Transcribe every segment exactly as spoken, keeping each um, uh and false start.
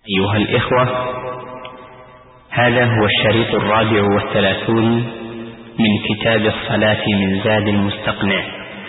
أيها الإخوة، هذا هو الشريط الرابع والثلاثون من كتاب الصلاة من زاد المستقنع.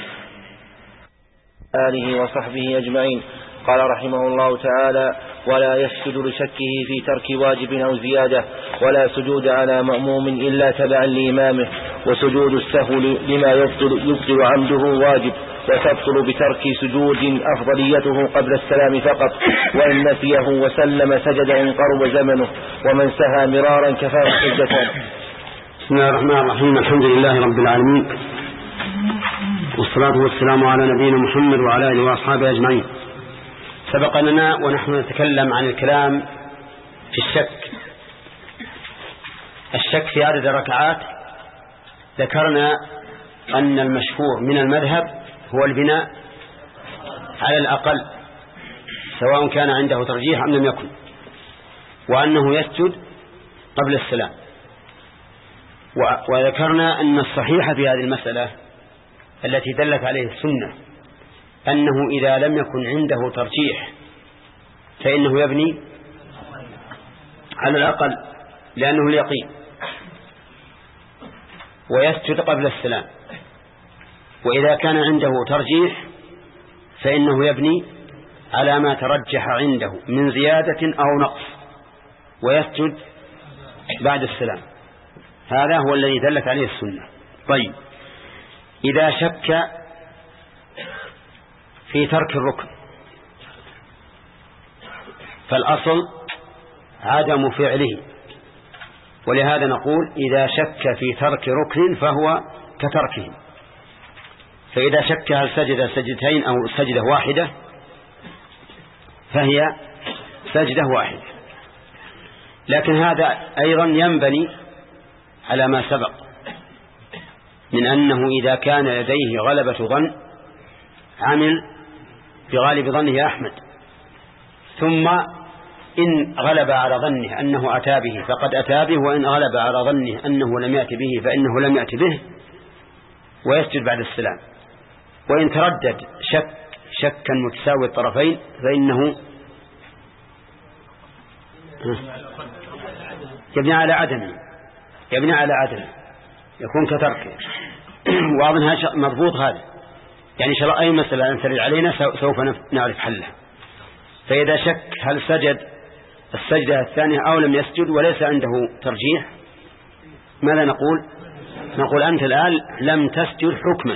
آله وصحبه أجمعين. قال رحمه الله تعالى: ولا يسجد لشكه في ترك واجب أو زيادة، ولا سجود على مأموم إلا تبعا لإمامه، وسجود السهو لما يبطل, يبطل عمده واجب، وتبطل بترك سجود أفضليته قبل السلام فقط، وإن نسيه وسلم سجد إن قرب زمنه، ومن سهى مرارا كفاه سجدتان. بسم الله الرحمن الرحيم. الحمد لله رب العالمين، والصلاة والسلام على نبينا محمد وعلى آله وأصحابه أجمعين. سبق لنا ونحن نتكلم عن الكلام في الشك الشك في عدد الركعات. ذكرنا أن المشهور من المذهب هو البناء على الأقل سواء كان عنده ترجيح أم لم يكن، وأنه يسجد قبل السلام. وذكرنا أن الصحيح في هذه المسألة التي دلت عليه السنة أنه إذا لم يكن عنده ترجيح فإنه يبني على الأقل لأنه اليقين، ويسجد قبل السلام. وإذا كان عنده ترجيح فإنه يبني على ما ترجح عنده من زيادة أو نقص ويسجد بعد السلام. هذا هو الذي دلت عليه السنة. طيب، إذا شك في ترك الركن فالأصل عدم فعله، ولهذا نقول إذا شك في ترك ركن فهو كتركه. فإذا شك هل سجد سجدتين أو سجدة واحدة فهي سجدة واحدة. لكن هذا أيضا ينبني على ما سبق من أنه إذا كان لديه غلبة ظن عمل بغالب ظنه أحمد، ثم إن غلب على ظنه أنه أتى به فقد أتى به، وإن غلب على ظنه أنه لم يأتي به فإنه لم يأتي به، ويسجد بعد السلام. وإن تردد شك شكا متساوي الطرفين فإنه يبني على عدمه يبني على عدمه يكون كتركه. وأظنها مضبوط هذا، يعني إن شاء الله أي مسألة أن ترد علينا سوف نعرف حلها. فإذا شك هل سجد السجدة الثانية أو لم يسجد وليس عنده ترجيح، ماذا نقول؟ نقول أنت الآن لم تسجد حكما،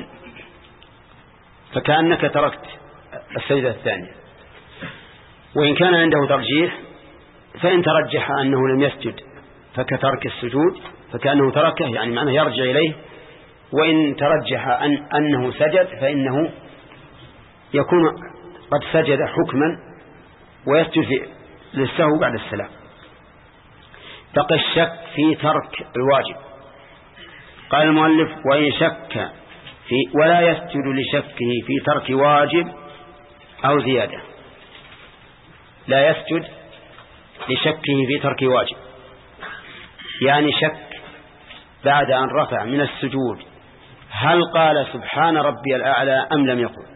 فكأنك تركت السجدة الثانية. وإن كان عنده ترجيح فإن ترجح أنه لم يسجد فكترك السجود، فكأنه تركه، يعني معناه يرجع إليه. وإن ترجح أن أنه سجد فإنه يكون قد سجد حكما ويسجد للسهو بعد السلام. بقي الشك في ترك الواجب. قال المؤلف: وإن شك في ولا يسجد لشكه في ترك واجب أو زيادة. لا يسجد لشكه في ترك واجب، يعني شك بعد أن رفع من السجود هل قال سبحان ربي الأعلى أم لم يقل،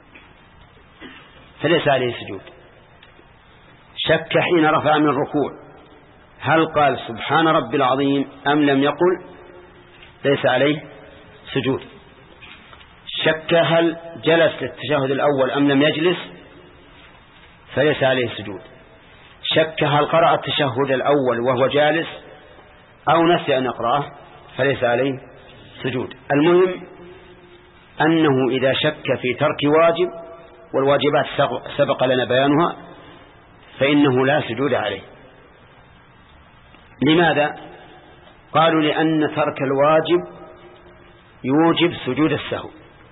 فليس عليه سجود. شك حين رفع من الركوع هل قال سبحان ربي العظيم أم لم يقل، ليس عليه سجود. شك هل جلس للتشهد الأول أم لم يجلس، فليس عليه سجود. شك هل قرأ التشهد الأول وهو جالس أو نسي أن يقرأه، فليس عليه سجود. المهم أنه إذا شك في ترك واجب، والواجبات سبق لنا بيانها، فإنه لا سجود عليه. لماذا؟ قالوا لأن ترك الواجب يوجب سجود السهو.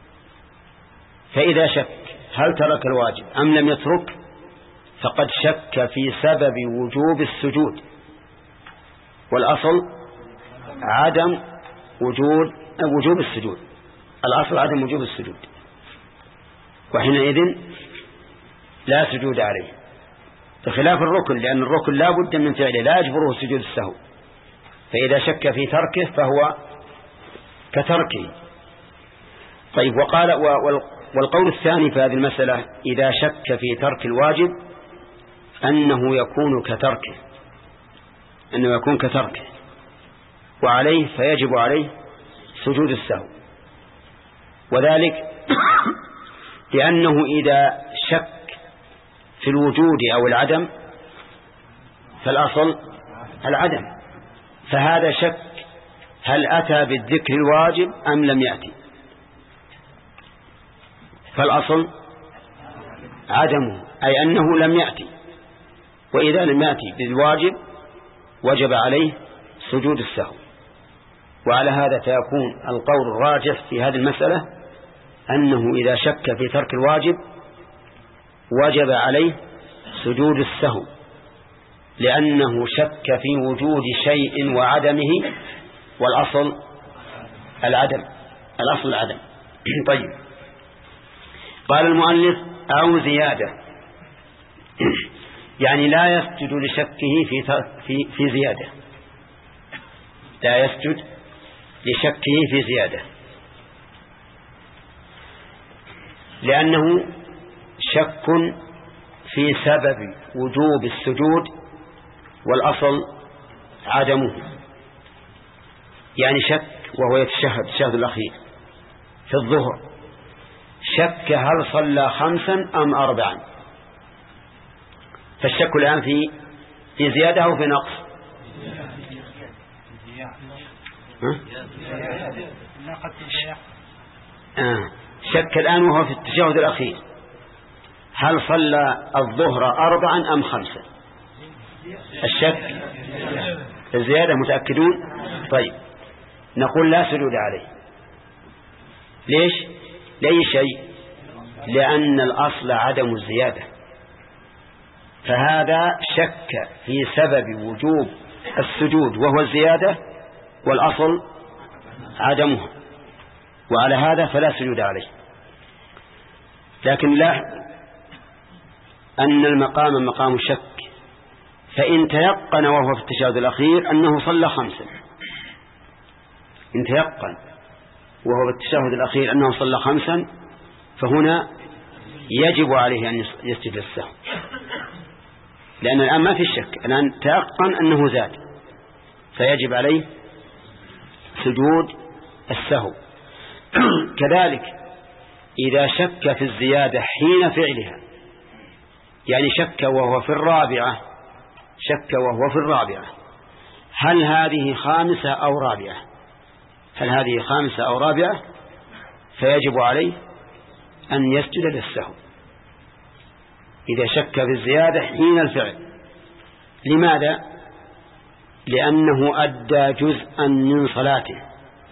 فإذا شك هل ترك الواجب أم لم يترك فقد شك في سبب وجوب السجود، والأصل عدم وجود وجوب السجود. الأصل عدم وجوب السجود، وحينئذ لا سجود عليه، بخلاف الركن، لأن الركن لا بد من فعله لا يجبره سجود السهو. فإذا شك في تركه فهو كتركه. طيب، وقال والقول الثاني في هذه المسألة: إذا شك في ترك الواجب أنه يكون كتركه أنه يكون كتركه وعليه فيجب عليه سجود السهو، وذلك لأنه إذا شك في الوجود أو العدم فالأصل العدم، فهذا شك هل أتى بالذكر الواجب أم لم يأتي، فالأصل عدمه أي أنه لم يأتي، وإذا لم يأتي بالواجب وجب عليه سجود السهو. وعلى هذا فيكون القول الراجح في هذه المسألة أنه إذا شك في ترك الواجب وجب عليه سجود السهو، لأنه شك في وجود شيء وعدمه، والأصل العدم الأصل العدم. طيب، قال المؤلف أو زيادة، يعني لا يسجد لشكه في في في زيادة، لا يسجد لشكه في زيادة، لأنه شك في سبب وجوب السجود والأصل عدمه. يعني شك وهو يتشهد الشهد الأخير في الظهر، شك هل صلى خمسا أم أربعا، فالشك الآن في في زيادة أو في نقص؟ آه. شك الآن وهو في التشهد الأخير هل صلى الظهر أربعا أم خمسا. الشك الزيادة، متأكدون؟ طيب، نقول لا سجود عليه. ليش؟ لأي شيء؟ لأن الأصل عدم الزيادة، فهذا شك في سبب وجوب السجود وهو الزيادة، والأصل عدمها، وعلى هذا فلا سجود عليه. لكن لا أن المقام مقام الشك، فإن تيقن وهو في التشهد الأخير أنه صلى خمسا، إن تيقن وهو في التشهد الأخير أنه صلى خمسا، فهنا يجب عليه أن يسجد السهو، لأن الآن ما في شك، الآن تيقن أنه زاد، فيجب عليه سجود السهو. كذلك إذا شك في الزيادة حين فعلها، يعني شك وهو في الرابعة، شك وهو في الرابعة هل هذه خامسة أو رابعة، هل هذه خامسة أو رابعة، فيجب عليه أن يسجد للسهو إذا شك في الزيادة حين الفعل. لماذا؟ لأنه أدى جزءا من صلاته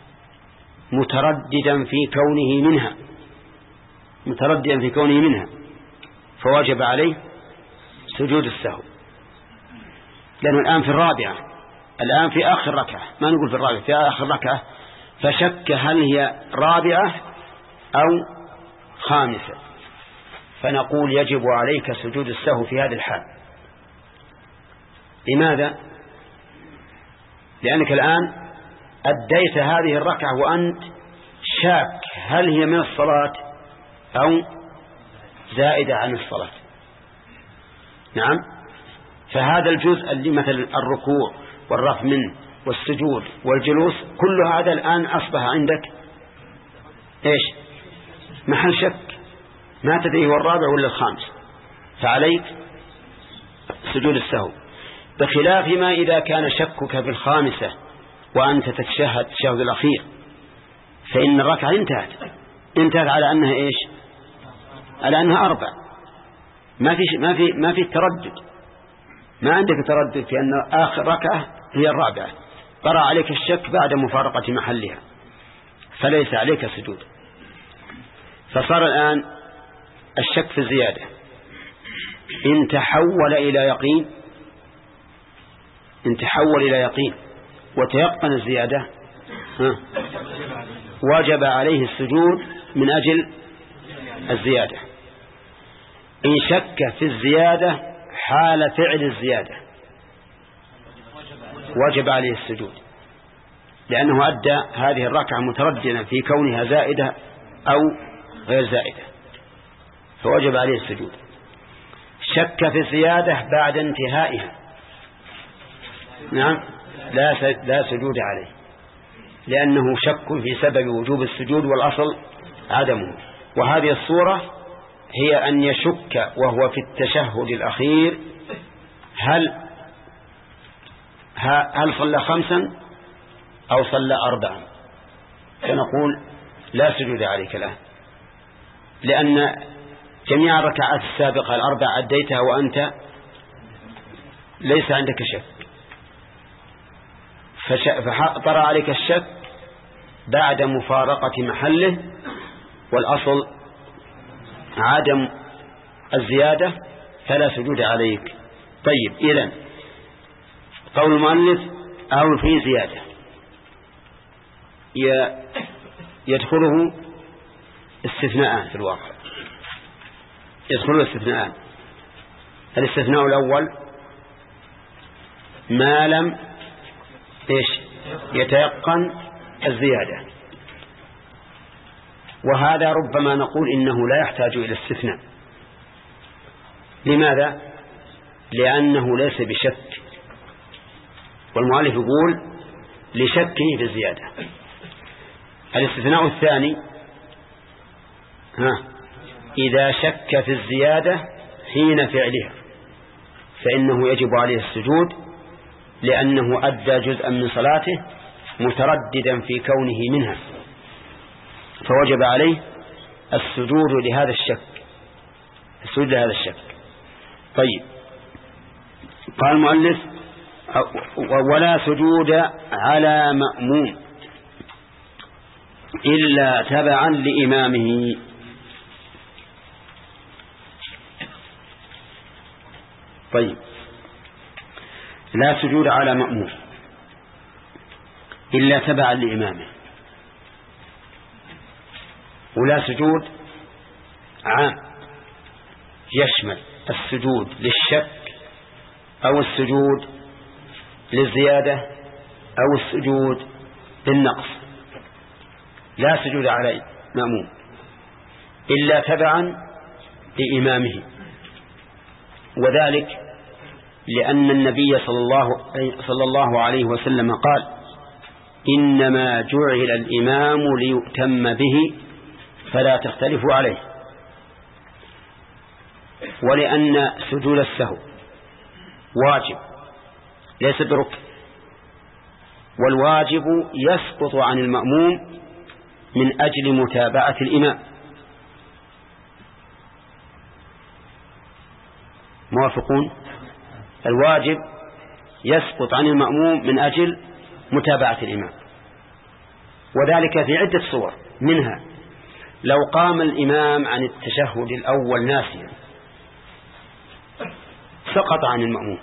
مترددا في كونه منها مترددا في كونه منها فوجب عليه سجود السهو، لأنه الآن في الرابعة، الآن في آخر ركعة، ما نقول في الرابعة، في آخر ركعة، فشك هل هي رابعة أو خامسة، فنقول يجب عليك سجود السهو في هذه الحال. لماذا؟ لأنك الآن أديت هذه الركعة وأنت شاك هل هي من الصلاة أو زائدة عن الصلاة. نعم، فهذا الجزء اللي مثل الركوع والرفع منه والسجود والجلوس، كل هذا الآن أصبح عندك إيش؟ محل شك، ما تدري هو الرابع ولا الخامس، فعليك سجود السهو، بخلاف ما إذا كان شكك في الخامسة وأنت تتشهد التشهد الأخير، فإن الركعة انتهت انتهت على أنها إيش؟ على أنها أربع، ما في ما في ما في تردد، ما عندك تردد في أن آخر ركعة هي الرابعة، طرأ عليك الشك بعد مفارقة محلها، فليس عليك سجود. فصار الآن الشك في الزيادة إن تحول إلى يقين إن تحول إلى يقين وتيقن الزيادة وجب عليه السجود من أجل الزيادة. إن شك في الزيادة حال فعل الزيادة وجب عليه السجود، لأنه أدى هذه الركعة مترددا في كونها زائدة أو غير زائدة، فوجب عليه السجود. شك في الزيادة بعد انتهائها نعم لا لا سجود عليه، لأنه شك في سبب وجوب السجود والأصل عدمه. وهذه الصورة هي أن يشك وهو في التشهد الأخير هل هل صلى خمسا أو صلى أربعا، فنقول لا سجود عليك الآن، لأن جميع الركعات السابقة الأربع أديتها وأنت ليس عندك شك، فطرأ عليك الشك بعد مفارقة محله، والأصل عدم الزيادة فلا سجود عليك. طيب إذن قول المؤلف أو في زيادة يدخله استثناء في الواقع، يدخله استثناء. الاستثناء الأول ما لم إيش يتيقن الزيادة، وهذا ربما نقول إنه لا يحتاج إلى استثناء. لماذا؟ لأنه ليس بشك، والمؤلف يقول لشكه في الزيادة. الاستثناء الثاني ها إذا شك في الزيادة حين فعلها فإنه يجب عليه السجود، لأنه أدى جزءا من صلاته مترددا في كونه منها، فوجب عليه السجود لهذا الشك، السجود لهذا الشك. طيب قال المؤلف ولا سجود على مأموم إلا تبعا لإمامه. طيب لا سجود على مأموم إلا تبعا لإمامه، ولا سجود عام يشمل السجود للشك أو السجود للزيادة أو السجود للنقص. لا سجود على مأموم إلا تبعا لإمامه، وذلك لأن النبي صلى الله, صلى الله عليه وسلم قال إنما جعل الإمام ليؤتم به فلا تختلفوا عليه، ولأن سجود السهو واجب ليس بركن، والواجب يسقط عن المأموم من أجل متابعة الإمام. موافقون؟ الواجب يسقط عن المأموم من أجل متابعة الإمام، وذلك في عدة صور، منها لو قام الإمام عن التشهد الأول ناسيا سقط عن المأموم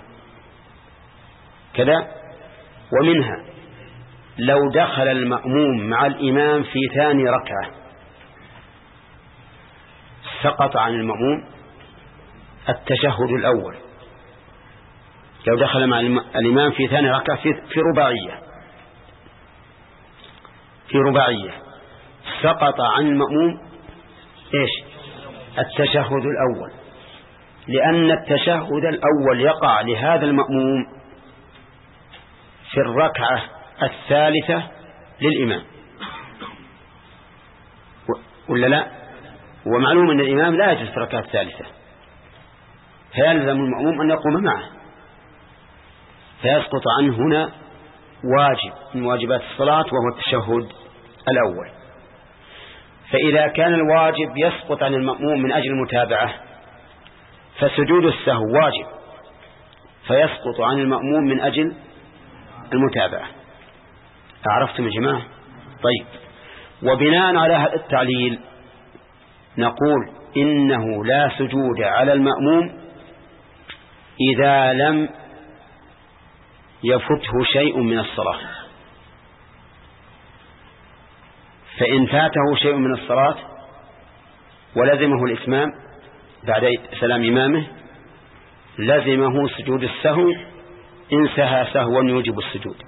كذا، ومنها لو دخل المأموم مع الإمام في ثاني ركعة سقط عن المأموم التشهد الأول، لو دخل مع الإمام في ثاني ركعة في رباعية في رباعية سقط عن المأموم إيش التشهد الأول، لأن التشهد الأول يقع لهذا المأموم في الركعة الثالثة للإمام، ولا لا؟ ومعلوم أن الإمام لا يجلس في الركعة الثالثة، فيلزم المأموم أن يقوم معه، فيسقط عنه هنا واجب من واجبات الصلاة وهو التشهد الأول. فإذا كان الواجب يسقط عن المأموم من أجل المتابعة فسجود السهو واجب فيسقط عن المأموم من أجل المتابعة. أعرفتم يا جماعة؟ طيب، وبناء على هذا التعليل نقول إنه لا سجود على المأموم إذا لم يفته شيء من الصلاة، فإن فاته شيء من الصلاة ولزمه الإتمام بعد سلام إمامه لزمه سجود السهو إن سهى سهوا يوجب السجود.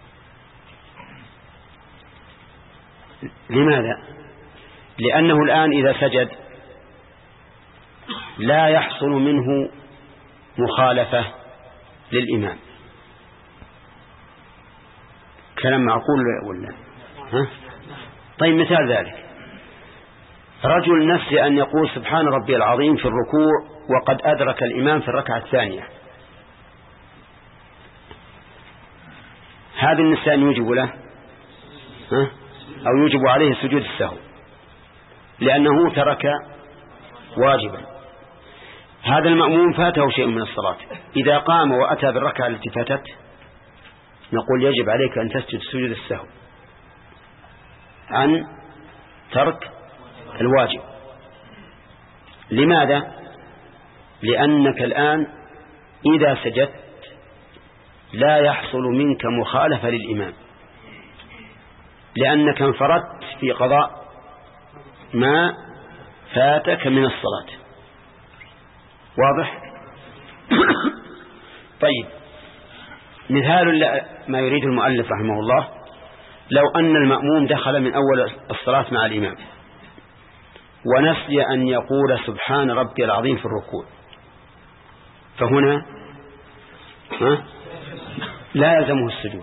لماذا؟ لأنه الآن إذا سجد لا يحصل منه مخالفة للإمام. كلام معقول ولا ها؟ طيب مثال ذلك رجل نسي أن يقول سبحان ربي العظيم في الركوع وقد أدرك الإمام في الركعة الثانية، هذا النسيان يوجب له ها؟ أو يوجب عليه سجود السهو لأنه ترك واجبا. هذا المأموم فاته شيء من الصلاة، إذا قام وأتى بالركعة التي فاتت نقول يجب عليك أن تسجد سجود السهو عن ترك الواجب. لماذا؟ لأنك الآن إذا سجدت لا يحصل منك مخالفة للإمام، لأنك انفردت في قضاء ما فاتك من الصلاة. واضح؟ طيب مثال ما يريد المؤلف رحمه الله، لو أن المأموم دخل من أول الصلاة مع الإمام ونسي أن يقول سبحان ربي العظيم في الركوع، فهنا لا يلزمه السجود،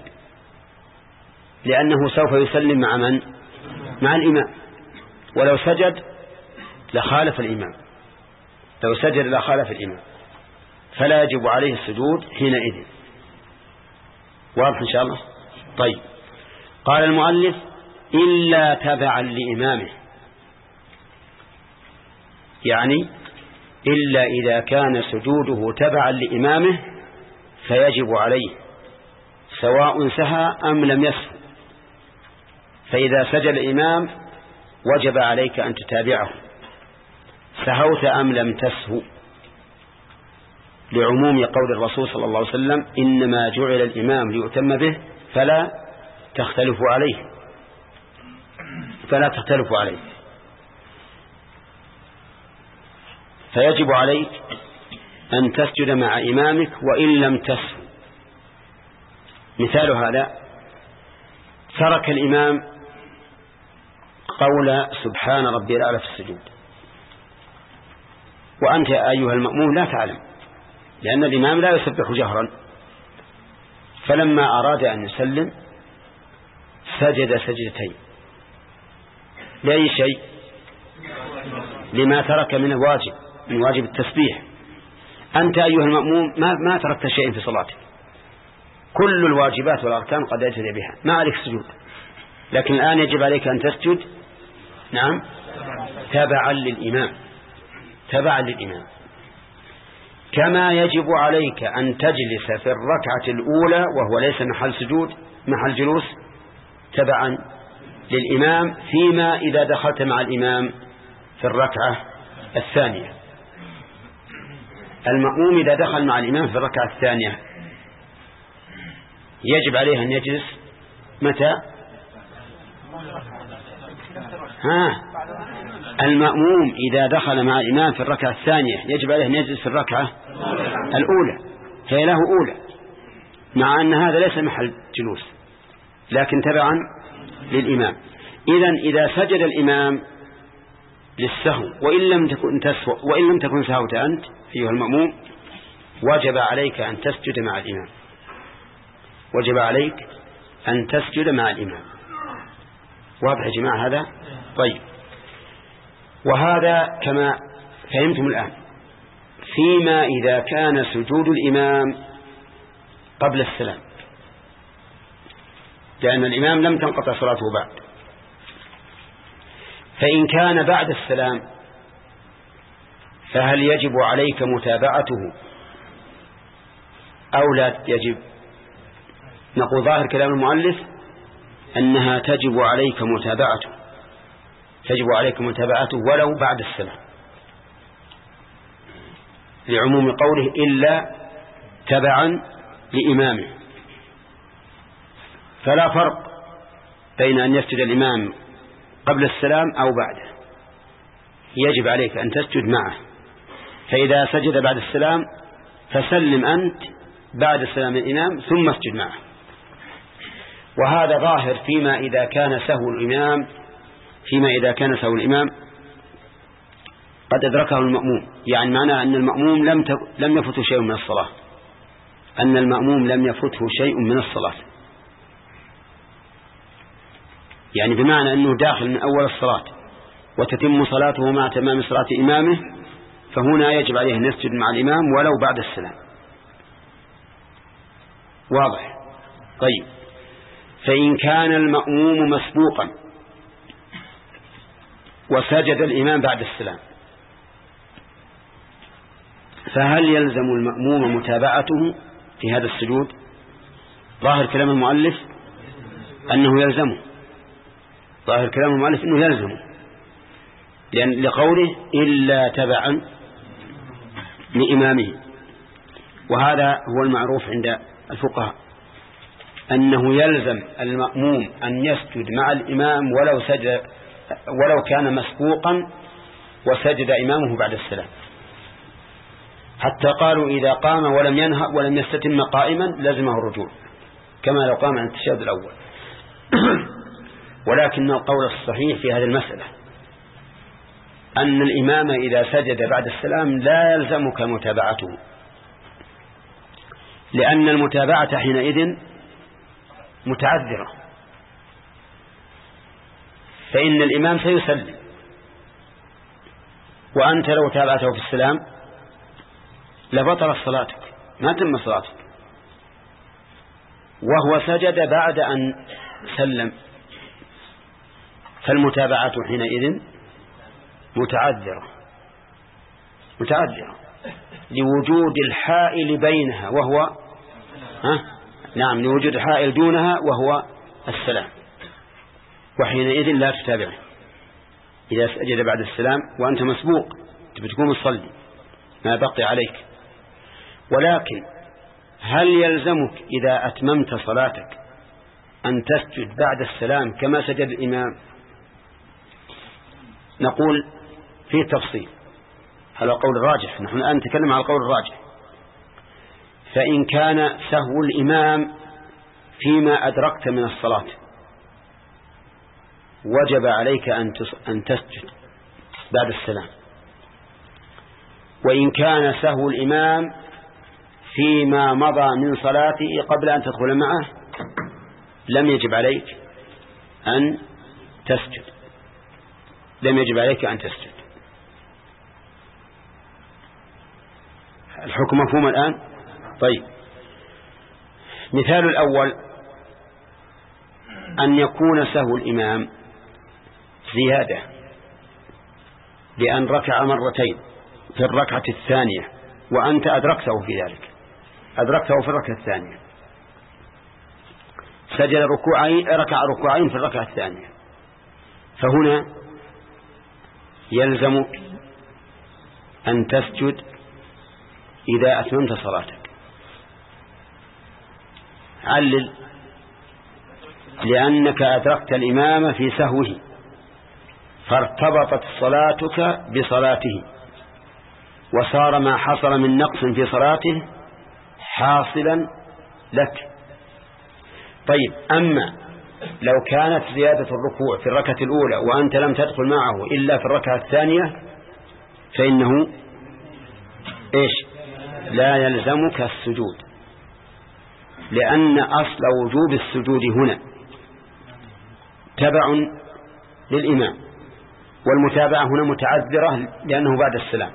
لأنه سوف يسلم مع من؟ مع الإمام، ولو سجد لخالف الإمام، لو سجد لخالف الإمام، فلا يجب عليه السجود حينئذ. واضح إن شاء الله؟ طيب قال المؤلف إلا تبعا لإمامه، يعني إلا إذا كان سجوده تبعا لإمامه فيجب عليه سواء سهى أم لم يسهو. فإذا سجد الإمام وجب عليك أن تتابعه سهوت أم لم تسهو، لعموم قول الرسول صلى الله عليه وسلم إنما جعل الإمام ليؤتم به فلا تختلفوا عليه فلا تختلفوا عليه. فيجب عليك أن تسجد مع إمامك وإن لم تسهو. مثال هذا ترك الإمام قول سبحان ربي الأعلى في السجود، وأنت أيها المأموم لا تعلم، لأن الإمام لا يسبح جهرا، فلما أراد أن يسلم سجد سجدتين لأي شيء؟ لما ترك من الواجب، من واجب التسبيح. أنت أيها المأموم ما, ما تركت شيء في صلاتك، كل الواجبات والأركان قد أتيت بها، ما عليك سجود، لكن الآن يجب عليك أن تسجد نعم تبعا للإمام، تبعا للإمام. كما يجب عليك أن تجلس في الركعة الأولى وهو ليس محل سجود محل جلوس تبعا للإمام، فيما إذا دخلت مع الإمام في الركعة الثانية. المأموم إذا دخل مع الإمام في الركعة الثانية يجب عليه أن يجلس متى؟ ها المأموم إذا دخل مع الإمام في الركعة الثانية يجب عليه أن يجلس في الركعة الأولى، فهي له أولى، مع أن هذا ليس محل جلوس لكن تبعا للإمام. إذن إذا سجد الإمام للسهو وإن لم تكن تسهو وإن لم تكن سهوت أنت أيها المأموم وجب عليك أن تسجد مع الإمام، وجب عليك أن تسجد مع الإمام. واضح يا جماعة هذا؟ طيب وهذا كما فهمتم الآن فيما إذا كان سجود الإمام قبل السلام، لأن الإمام لم تنقطع صلاته بعد. فإن كان بعد السلام فهل يجب عليك متابعته أو لا يجب؟ نقول ظاهر كلام المؤلف أنها تجب عليك متابعته، تجب عليك متابعته ولو بعد السلام، لعموم قوله إلا تبعا لإمامه. فلا فرق بين أن يسجد الإمام قبل السلام أو بعده، يجب عليك أن تسجد معه. فإذا سجد بعد السلام فسلم أنت بعد السلام الإمام ثم اسجد معه. وهذا ظاهر فيما إذا كان سهو الإمام فيما إذا كان سهو الإمام قد أدركه المأموم، يعني معناه أن المأموم لم لم يفته شيء من الصلاة، أن المأموم لم يفته شيء من الصلاة، يعني بمعنى أنه داخل من أول الصلاة وتتم صلاته مع تمام صلاة إمامه، فهنا يجب عليه أن يسجد مع الإمام ولو بعد السلام. واضح؟ طيب، فإن كان المأموم مسبوقا وسجد الإمام بعد السلام، فهل يلزم المأموم متابعته في هذا السجود؟ ظاهر كلام المؤلف أنه يلزمه، ظاهر كلام المؤلف أنه يلزمه، لأن لقوله إلا تبعا لإمامه. وهذا هو المعروف عند الفقهاء، أنه يلزم المأموم أن يسجد مع الإمام ولو سجد ولو كان مسبوقا وسجد إمامه بعد السلام، حتى قالوا إذا قام ولم ينهض ولم يستتم قائما لزمه الرجوع كما لو قام عن التشهد الأول. ولكن القول الصحيح في هذه المسألة أن الإمام إذا سجد بعد السلام لا يلزمك متابعته، لأن المتابعة حينئذ متعذرة، فإن الإمام سيسلم وأنت لو تابعته في السلام لبطل صلاتك، ما تم صلاتك، وهو سجد بعد أن سلم، فالمتابعة حينئذ متعذرة متعذرة لوجود الحائل بينها وهو ها؟ نعم، لوجود الحائل دونها وهو السلام، وحينئذ لا تتابعه إذا سجد بعد السلام وأنت مسبوق تكون تصلي ما بقي عليك. ولكن هل يلزمك إذا أتممت صلاتك أن تسجد بعد السلام كما سجد الإمام؟ نقول فيه تفصيل، هذا قول الراجح، نحن الآن نتكلم على القول الراجح. فإن كان سهو الإمام فيما أدركت من الصلاة وجب عليك أن تسجد بعد السلام، وإن كان سهو الإمام فيما مضى من صلاته قبل أن تدخل معه لم يجب عليك أن تسجد، لم يجب عليك أن تسجد. الحكم مفهوم الآن؟ طيب، مثال الأول أن يكون سهو الإمام زيادة لأن ركع مرتين في الركعة الثانية وأنت أدركته في ذلك، أدركته في الركعة الثانية، سجد ركوعين ركع ركوعين في الركعة الثانية، فهنا يلزمك أن تسجد إذا أتممت صلاتك. علل: لأنك أدركت الإمام في سهوه فارتبطت صلاتك بصلاته، وصار ما حصل من نقص في صلاته حاصلا لك. طيب، أما لو كانت زيادة الركوع في الركعة الأولى وأنت لم تدخل معه إلا في الركعة الثانية فإنه إيش؟ لا يلزمك السجود، لأن أصل وجوب السجود هنا تبع للإمام، والمتابعة هنا متعذرة لأنه بعد السلام،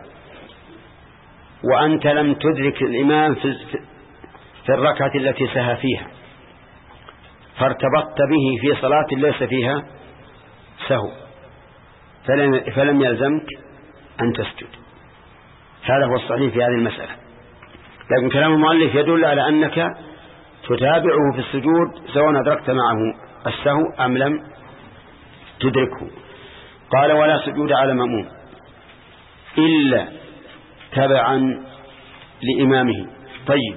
وأنت لم تدرك الإمام في الركعة التي سهى فيها فارتبطت به في صلاة ليس فيها سهو، فلم, فلم يلزمك أن تسجد. هذا هو الصحيح في هذه المسألة. لكن كلام المؤلف يدل على أنك تتابعه في السجود سواء أدركت معه السهو أم لم تدركه. قال: ولا سجود على مأموم إلا تبعا لإمامه. طيب،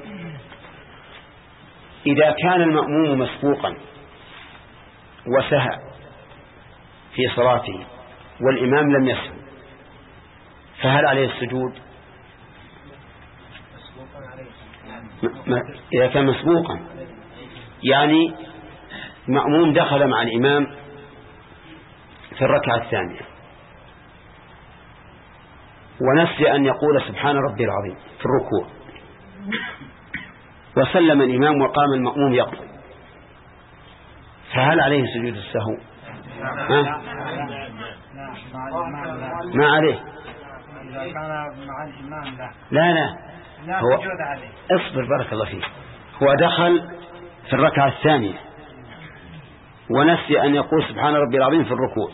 إذا كان المأموم مسبوقا وسهى في صلاته والإمام لم يسهو فهل عليه السجود؟ إذا كان مسبوقا يعني مأموم دخل مع الإمام في الركعة الثانية ونسي أن يقول سبحان ربي العظيم في الركوع، وسلم الإمام وقام المأموم يقضي، فهل عليه سجود السهو؟ ها؟ ما عليه. لا لا هو اصبر بارك الله فيك. هو دخل في الركعة الثانية ونسي أن يقول سبحان ربي العظيم في الركوع،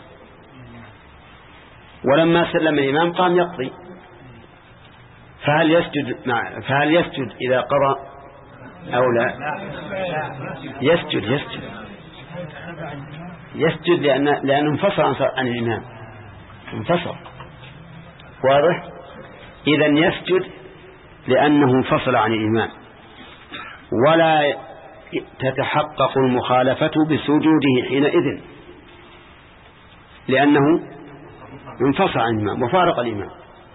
ولما سلم الإمام قام يقضي، فهل يسجد مع فهل يسجد إذا قرأ أو لا؟ يسجد يسجد يسجد لأن لأنه انفصل عن الإمام، انفصل. واضح؟ إذا يسجد لأنه انفصل عن الإمام، ولا تتحقق المخالفة بسجوده حينئذ لأنه انفصل عن الإمام وفارق الإمام.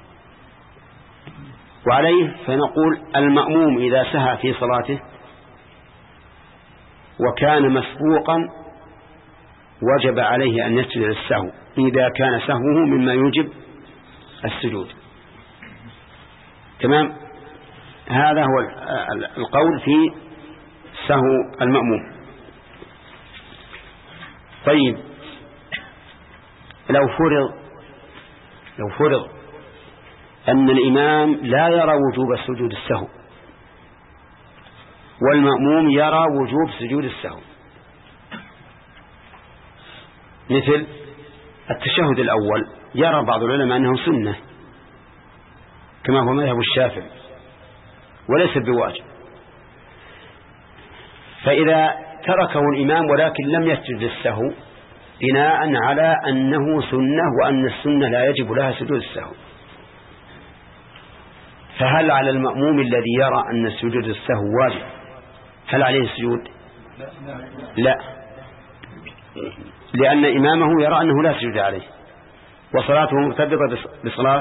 وعليه فنقول المأموم إذا سهى في صلاته وكان مسبوقا وجب عليه أن يسجد السهو إذا كان سهوه مما يوجب السجود. تمام؟ هذا هو القول في سهو المأموم. طيب لو فرض لو فرض أن الإمام لا يرى وجوب سجود السهو والمأموم يرى وجوب سجود السهو، مثل التشهد الأول يرى بعض العلماء أنه سنة كما هو مذهب الشافعي وليس بواجب، فإذا تركه الإمام ولكن لم يسجد للسهو بناء على أنه سنة وأن السنة لا يجب لها سجود السهو، فهل على المأموم الذي يرى أن سجود السهو واجب هل عليه سجود؟ لا، لأن إمامه يرى أنه لا سجود عليه وصلاته مرتبطة بصلاة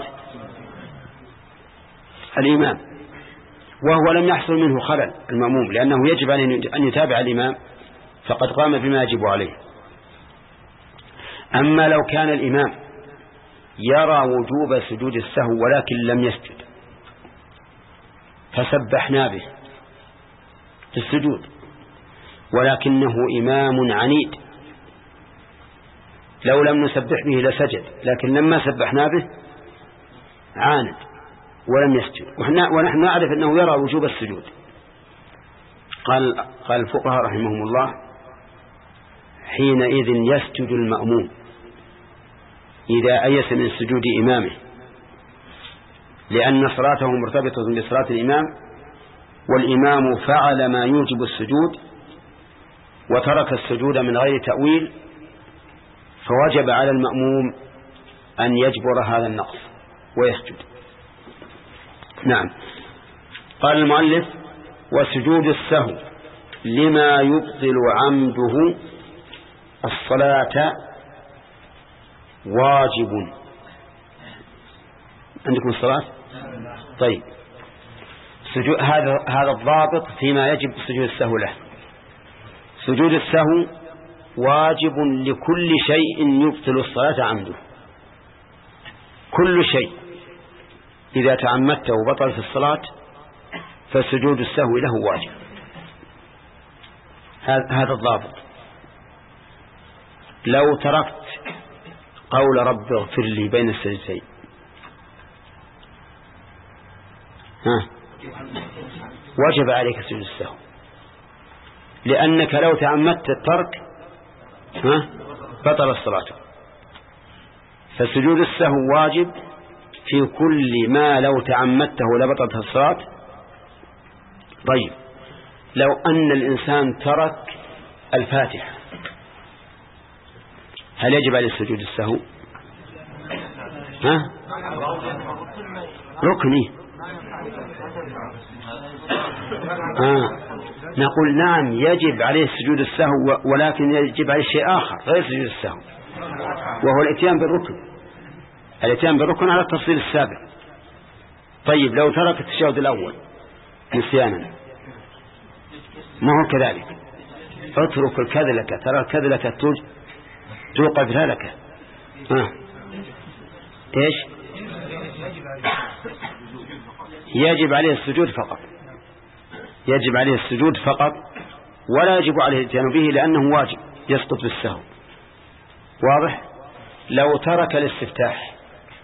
الإمام، وهو لم يحصل منه خلل المأموم لأنه يجب أن يتابع الإمام فقد قام بما يجب عليه. أما لو كان الإمام يرى وجوب سجود السهو ولكن لم يسجد فسبحنا به في السجود ولكنه إمام عنيد لو لم نسبح به لسجد، لكن لما سبحنا به عاند ولم يسجد، ونحن نعرف أنه يرى وجوب السجود. قال قال الفقهاء رحمهم الله حينئذ يسجد المأموم إذا أيس من سجود إمامه، لأن صلاته مرتبطة بصلاة الإمام والإمام فعل ما يوجب السجود وترك السجود من غير تأويل، فوجب على المأموم أن يجبر هذا النقص ويسجد. نعم. قال المؤلف وسجود السهو لما يبطل عمده الصلاة واجب. عندكم الصلاة؟ طيب سجود هذا هذا الضابط فيما يجب سجود السهو له. سجود السهو واجب لكل شيء يبطل الصلاة عمده، كل شيء إذا تعمدته وبطل في الصلاة فسجود السهو له واجب. هذا الضابط. لو تركت قول رب اغفر لي بين السجدتين ها وجب عليك سجود السهو، لأنك لو تعمدت الترك ها بطل الصلاة، فسجود السهو واجب في كل ما لو تعمدته لبطلت الصلاة. طيب لو أن الإنسان ترك الفاتحة هل يجب عليه سجود السهو؟ ها ركني. آه. نقول نعم يجب عليه سجود السهو، ولكن يجب عليه شيء آخر غير سجود السهو وهو الاتيان بالركن، الاتيان بالركن على التفصيل السابق. طيب لو ترك التشهد الأول نسيانا ما هو كذلك، اترك الكذلك، ترى الكذلك توقف ذلك. آه. ايش يجب عليه السجود فقط، يجب عليه السجود فقط، ولا يجب عليه الاتيان به لأنه واجب يسقط بالسهو. واضح؟ لو ترك الاستفتاح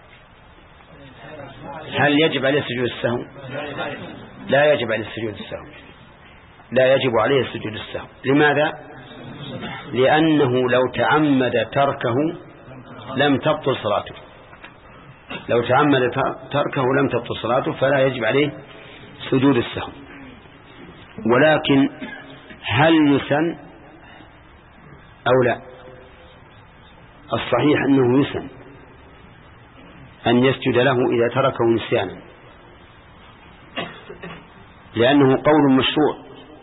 هل يجب عليه سجود السهو؟ لا يجب عليه سجود السهو، لا يجب عليه سجود السهو. لماذا؟ لأنه لو تعمد تركه لم تبطل صلاته، لو تعمد تركه لم تبطل صلاته، فلا يجب عليه سجود السهو. ولكن هل يسن أو لا؟ الصحيح أنه يسن أن يسجد له إذا تركه نسيانا، لأنه قول مشروع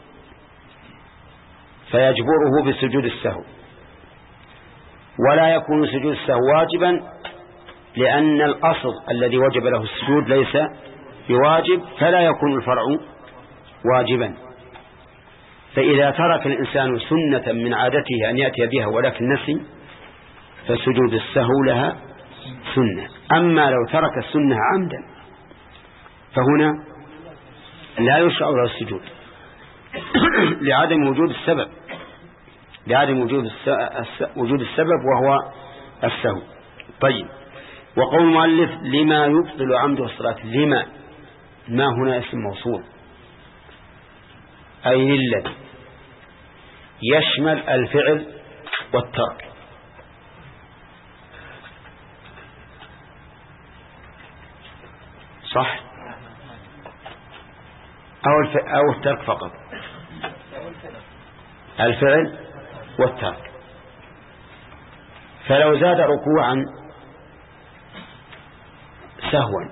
فيجبره بسجود السهو. ولا يكون سجود السهو واجبا لأن الأصل الذي وجب له السجود ليس بواجب، فلا يكون الفرع واجبا. فإذا ترك الإنسان سنة من عادته أن يأتي بها ولكن نسي فسجود السهو لها سنة. أما لو ترك السنة عمدا فهنا لا يشرع له السجود لعدم وجود السبب، لعدم وجود وجود السبب وهو السهو. طيب، وقول المؤلف لما يبطل عمده الصلاة، لما ما هنا اسم موصول أي للذي يشمل الفعل والترك. صح؟ أو أو الترك فقط، الفعل والترك. فلو زاد ركوعا سهوا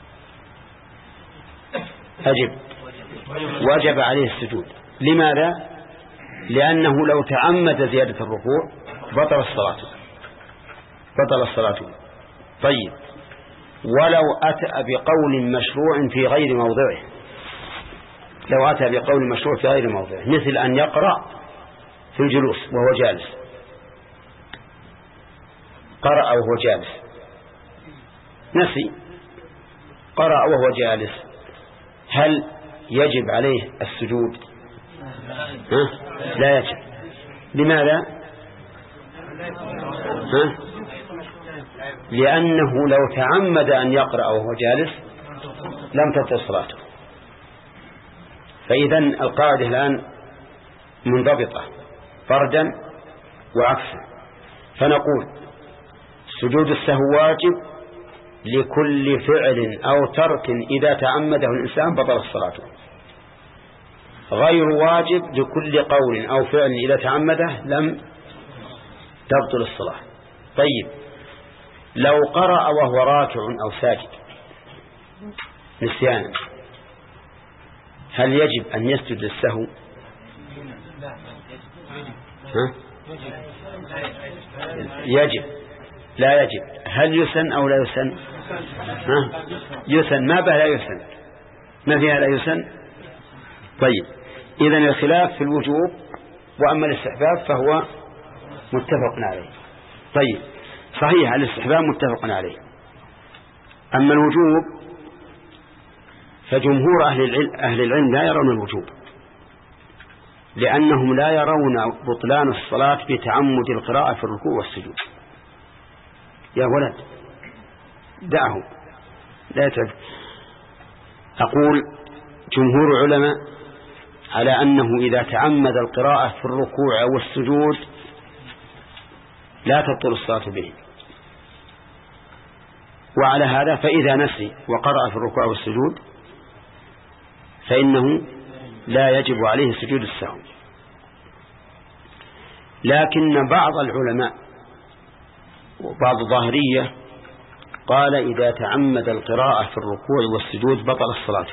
أجب وجب عليه السجود. لماذا؟ لأنه لو تعمد زيادة الركوع بطل الصلاة، بطل الصلاة. طيب، ولو أتى بقول مشروع في غير موضعه، لو أتى بقول مشروع في غير موضعه مثل أن يقرأ في الجلوس وهو جالس، قرأ وهو جالس، نسي قرأ وهو جالس، هل يجب عليه السجود؟ ها؟ لا يجب. لماذا؟ ها؟ لأنه لو تعمد أن يقرأ وهو جالس لم تبطل صلاته. فإذا القاعدة الآن منضبطة فردا وعكسا، فنقول سجود السهو واجب لكل فعل أو ترك إذا تعمده الإنسان بطل الصلاة، غير واجب لكل قول أو فعل إذا تعمده لم تبطل الصلاة. طيب، لو قرأ وهو راكع أو ساجد نسيانا هل يجب أن يسجد للسهو؟ ها؟ يجب لا يجب. هل يسن أو لا يسن؟ ها؟ يسن. ما بها لا يسن؟ ما فيها لا يسن؟ طيب، إذن الخلاف في الوجوب، وأما الاستحباب فهو متفق عليه. طيب، صحيح الاستحباب متفق عليه. أما الوجوب فجمهور أهل العلم, أهل العلم لا يرون الوجوب، لأنهم لا يرون بطلان الصلاة بتعمد القراءة في الركوع والسجود. يا ولد دعه لا يتعب. أقول جمهور علماء على أنه إذا تعمد القراءة في الركوع والسجود لا تبطل الصلاة به. وعلى هذا فإذا نسي وقرأ في الركوع والسجود فإنه لا يجب عليه سجود السهو. لكن بعض العلماء وبعض الظاهرية قال إذا تعمد القراءة في الركوع والسجود بطل الصلاة،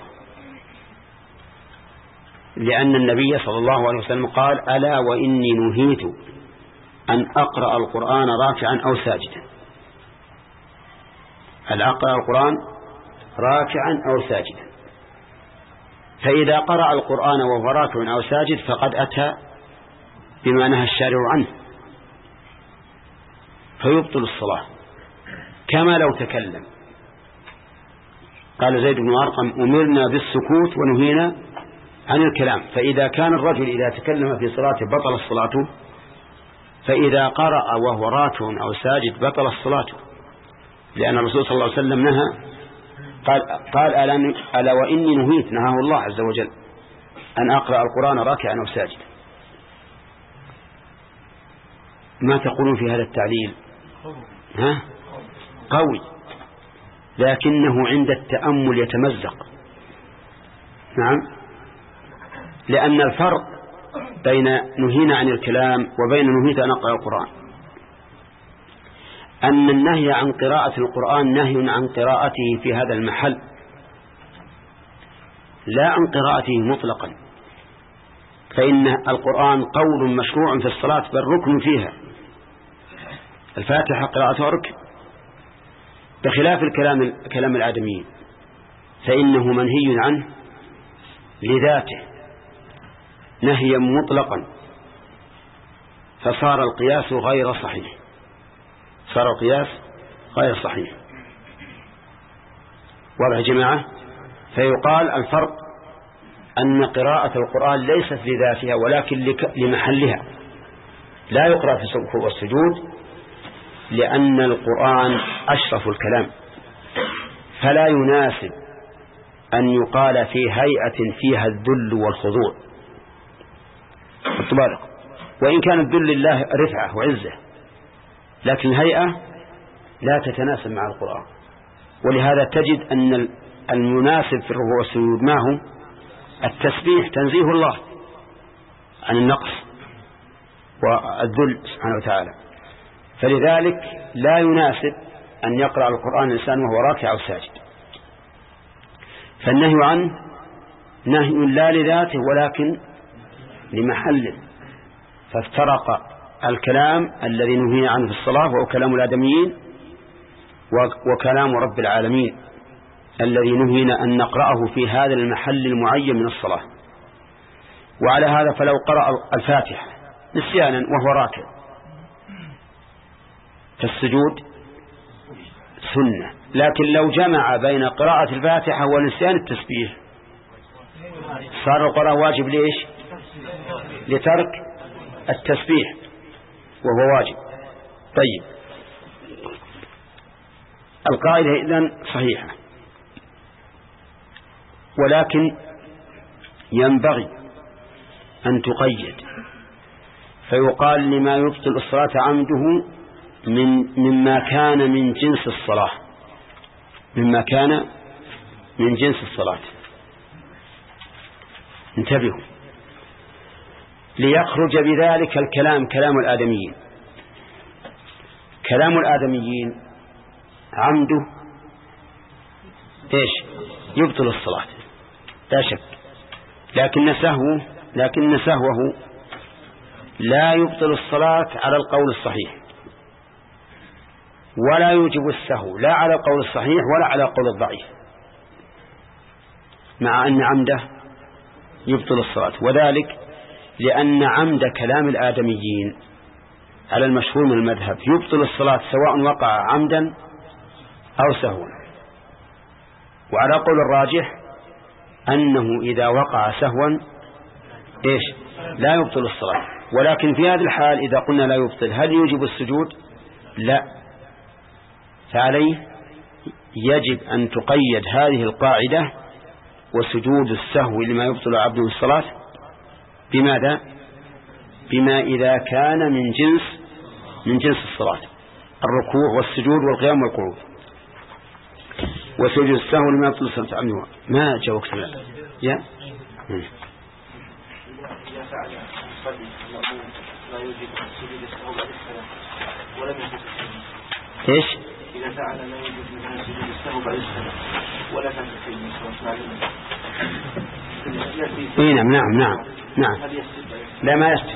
لأن النبي صلى الله عليه وسلم قال ألا وإني نهيت أن أقرأ القرآن راكعا أو ساجدا. أن أقرأ القرآن راكعا أو ساجدا، فإذا قرأ القرآن وهو راكع أو ساجد فقد أتى بما نهى الشارع عنه فيبطل الصلاة كما لو تكلم. قال زيد بن أرقم أمرنا بالسكوت ونهينا عن الكلام. فإذا كان الرجل إذا تكلم في صلاته بطل الصلاة، فإذا قرأ وهو راكع أو ساجد بطل الصلاة، لأن الرسول صلى الله عليه وسلم نهى قال, قال ألا, ألا وإني نهيت، نهاه الله عز وجل أن أقرأ القرآن راكعا أو ساجدا. ما تقولون في هذا التعليل؟ ها؟ قوي، لكنه عند التأمل يتمزق. نعم، لأن الفرق بين نهينا عن الكلام وبين نهيت أن أقرأ القرآن أن النهي عن قراءة القرآن نهي عن قراءته في هذا المحل، لا عن قراءته مطلقا، فإن القرآن قول مشروع في الصلاة بل ركن فيها، الفاتحة قراءتها ركن، بخلاف الكلام كلام الآدميين فإنه منهي عنه لذاته نهيا مطلقا، فصار القياس غير صحيح، صار القياس غير صحيح. واضح يا جماعة؟ فيقال الفرق أن قراءة القرآن ليست لذاتها ولكن لمحلها، لا يقرأ في الركوع والسجود، لأن القرآن أشرف الكلام، فلا يناسب أن يقال في هيئة فيها الذل والخضوع والطبارق، وإن كان الذل لله رفعة وعزة، لكن الهيئة لا تتناسب مع القرآن. ولهذا تجد أن المناسب في الركوع والسجود ما هو التسبيح، تنزيه الله عن النقص والذل سبحانه وتعالى، فلذلك لا يناسب أن يقرأ القرآن الإنسان وهو راكع أو ساجد. فالنهي عنه نهي لا لذاته ولكن لمحله، فافترق الكلام الذي نهي عنه في الصلاة وهو كلام الآدميين وكلام رب العالمين الذي نهينا أن نقرأه في هذا المحل المعين من الصلاة. وعلى هذا فلو قرأ الفاتحة نسيانا وهو راكع فالسجود سنة، لكن لو جمع بين قراءة الفاتحة ونسيان التسبيح صار القراءة واجب. ليش؟ لترك التسبيح وهو واجب. طيب، القاعدة إذن صحيحة، ولكن ينبغي أن تقيد، فيقال لما يبطل الصلاة عمده من مما كان من جنس الصلاة، مما كان من جنس الصلاة. انتبهوا، ليخرج بذلك الكلام كلام الآدميين. كلام الآدميين عمده إيش؟ يبطل الصلاة لا شك، لكن سهوه لكن سهوه لا يبطل الصلاة على القول الصحيح، ولا يوجب السهو لا على القول الصحيح ولا على القول الضعيف، مع أن عمده يبطل الصلاة. وذلك لأن عمد كلام الآدميين على المشهور من المذهب يبطل الصلاة سواء وقع عمدا أو سهوا، وعلى قول الراجح أنه إذا وقع سهوا إيش؟ لا يبطل الصلاة. ولكن في هذه الحال إذا قلنا لا يبطل، هل يوجب السجود؟ لا، فعليه يجب أن تقيد هذه القاعدة وسجود السهو لما يبطل عبده الصلاة بماذا؟ بما إذا كان من جنس من جنس الصلاة، الركوع والسجود والقيام والقعود. وسجود السهو لما يبطل الصلاة عمده. ما جاء وقت لا يا ايش؟ إذا فعل لا يوجد من سجود السهو بعد السلام ولا كان في المسلم. نعم نعم نعم نعم لا ما يسجد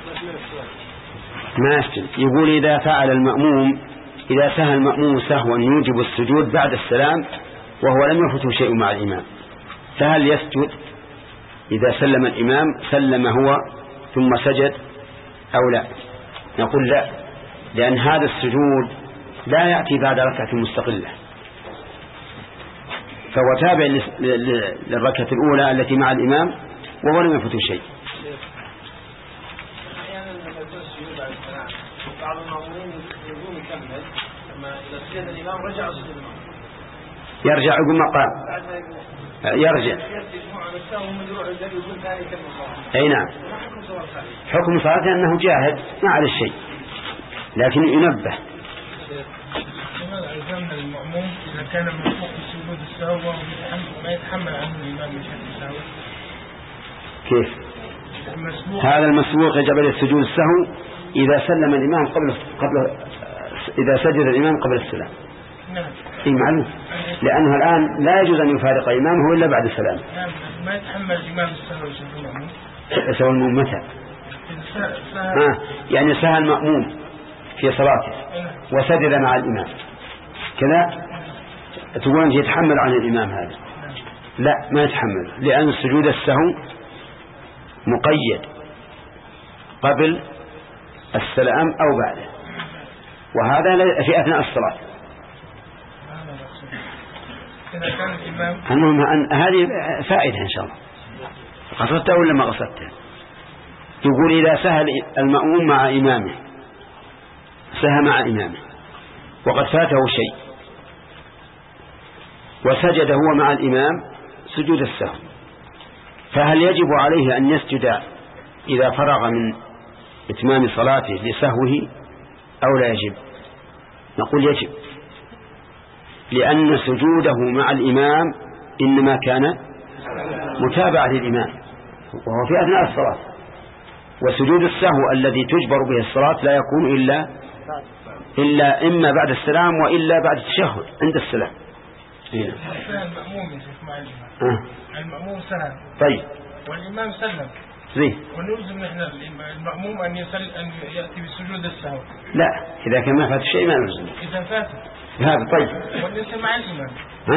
ما يسجد. يقول إذا فعل المأموم إذا سهى المأموم سهوا يوجب السجود بعد السلام وهو لم يفته شيء مع الإمام، فهل يسجد إذا سلم الإمام سلم هو ثم سجد أو لا؟ نقول لا، لأن هذا السجود لا يأتي بعد ركعة مستقلة، فهو تابع للركعة الأولى التي مع الإمام وهو لم يفوته شيء. بعض المأمومين يقوم يكمل لما إذا سجد الإمام رجع سجد الإمام يرجع يقول مقام يرجع أي نعم حكم صلاته أنه جاهد ما على الشيء لكن ينبه. الزمن المأموم إذا كان مسبوق بسجود السهو وما يتحمل عنه الإمام من شدة السهو كيف؟ هذا المسبوق يجب عليه سجود السهو إذا سلم الإمام قبل قبل إذا سجد الإمام قبل السلام. نعم. إيه معلوم لأنه الآن لا يجوز أن يفارق إمامه إلا بعد السلام. نعم ما يتحمل الإمام السهو يسوي المأموم. يسوي المأموم متى؟ آه يعني سهى المأموم في صلاته وسجد مع الإمام كذا تقول يتحمل عن الإمام هذا؟ لا ما يتحمل لأن سجود السهو مقيد قبل السلام أو بعده وهذا في أثناء الصلاة. المهم أن هذه فائدة إن شاء الله. قصدتها ولا ما قصدتها؟ يقول إذا سهل المأموم مع إمامه سهى مع إمامه وقد فاته شيء وسجد هو مع الإمام سجود السهو فهل يجب عليه أن يسجد إذا فرغ من إتمام صلاته لسهوه أو لا يجب؟ نقول يجب لأن سجوده مع الإمام إنما كان متابعة للإمام وهو في أثناء الصلاة وسجود السهو الذي تجبر به الصلاة لا يكون إلا إلا إما بعد السلام وإلا بعد التشهد عند السلام. سهل المأموم يا شيخ مع الإمام آه. المأموم سهل طيب والإمام سلم زين ونلزم نحن المأموم أن يسل أن يأتي بسجود السهو. لا إذا كان ما فات شيء ما نلزم إذا فات هذا طيب وليس مع الإمام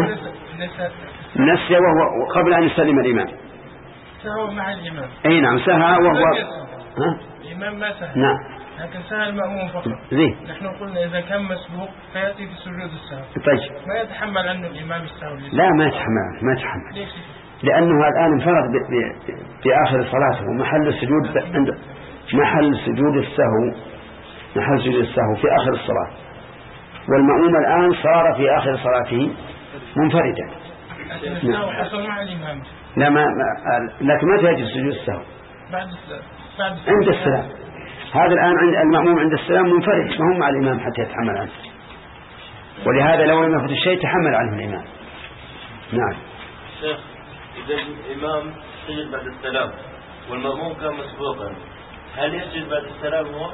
نسي وهو قبل أن يسلم الإمام سهو مع الإمام أي نعم سهى وهو ها؟ الإمام ما سهى نعم لكن سهى المأموم فقط. زين نحن قلنا إذا كان مسبوق فيأتي بسجود السهو طيب ما يتحمل عنه الإمام السهو. لا ما يتحمل ما يتحمل لأنه الآن انفرد في آخر صلاته ومحل السجود عند محل سجود السهو محل سجود السهو في آخر الصلاة والمأموم الآن صار في آخر صلاته منفردا. السهو حصل مع الإمام لا ما, ما لكن ما تجد سجود السهو بعد بعد عند السلام. هذا الآن عند المأموم عند السلام منفرد ما هو مع الإمام حتى يتحمل عنه ولهذا لو لم يفوت الشيء تحمل عنه الإمام. نعم شيخ إذا الإمام سجد بعد السلام والمأموم كان مسبوقا هل يسجد بعد السلام هو؟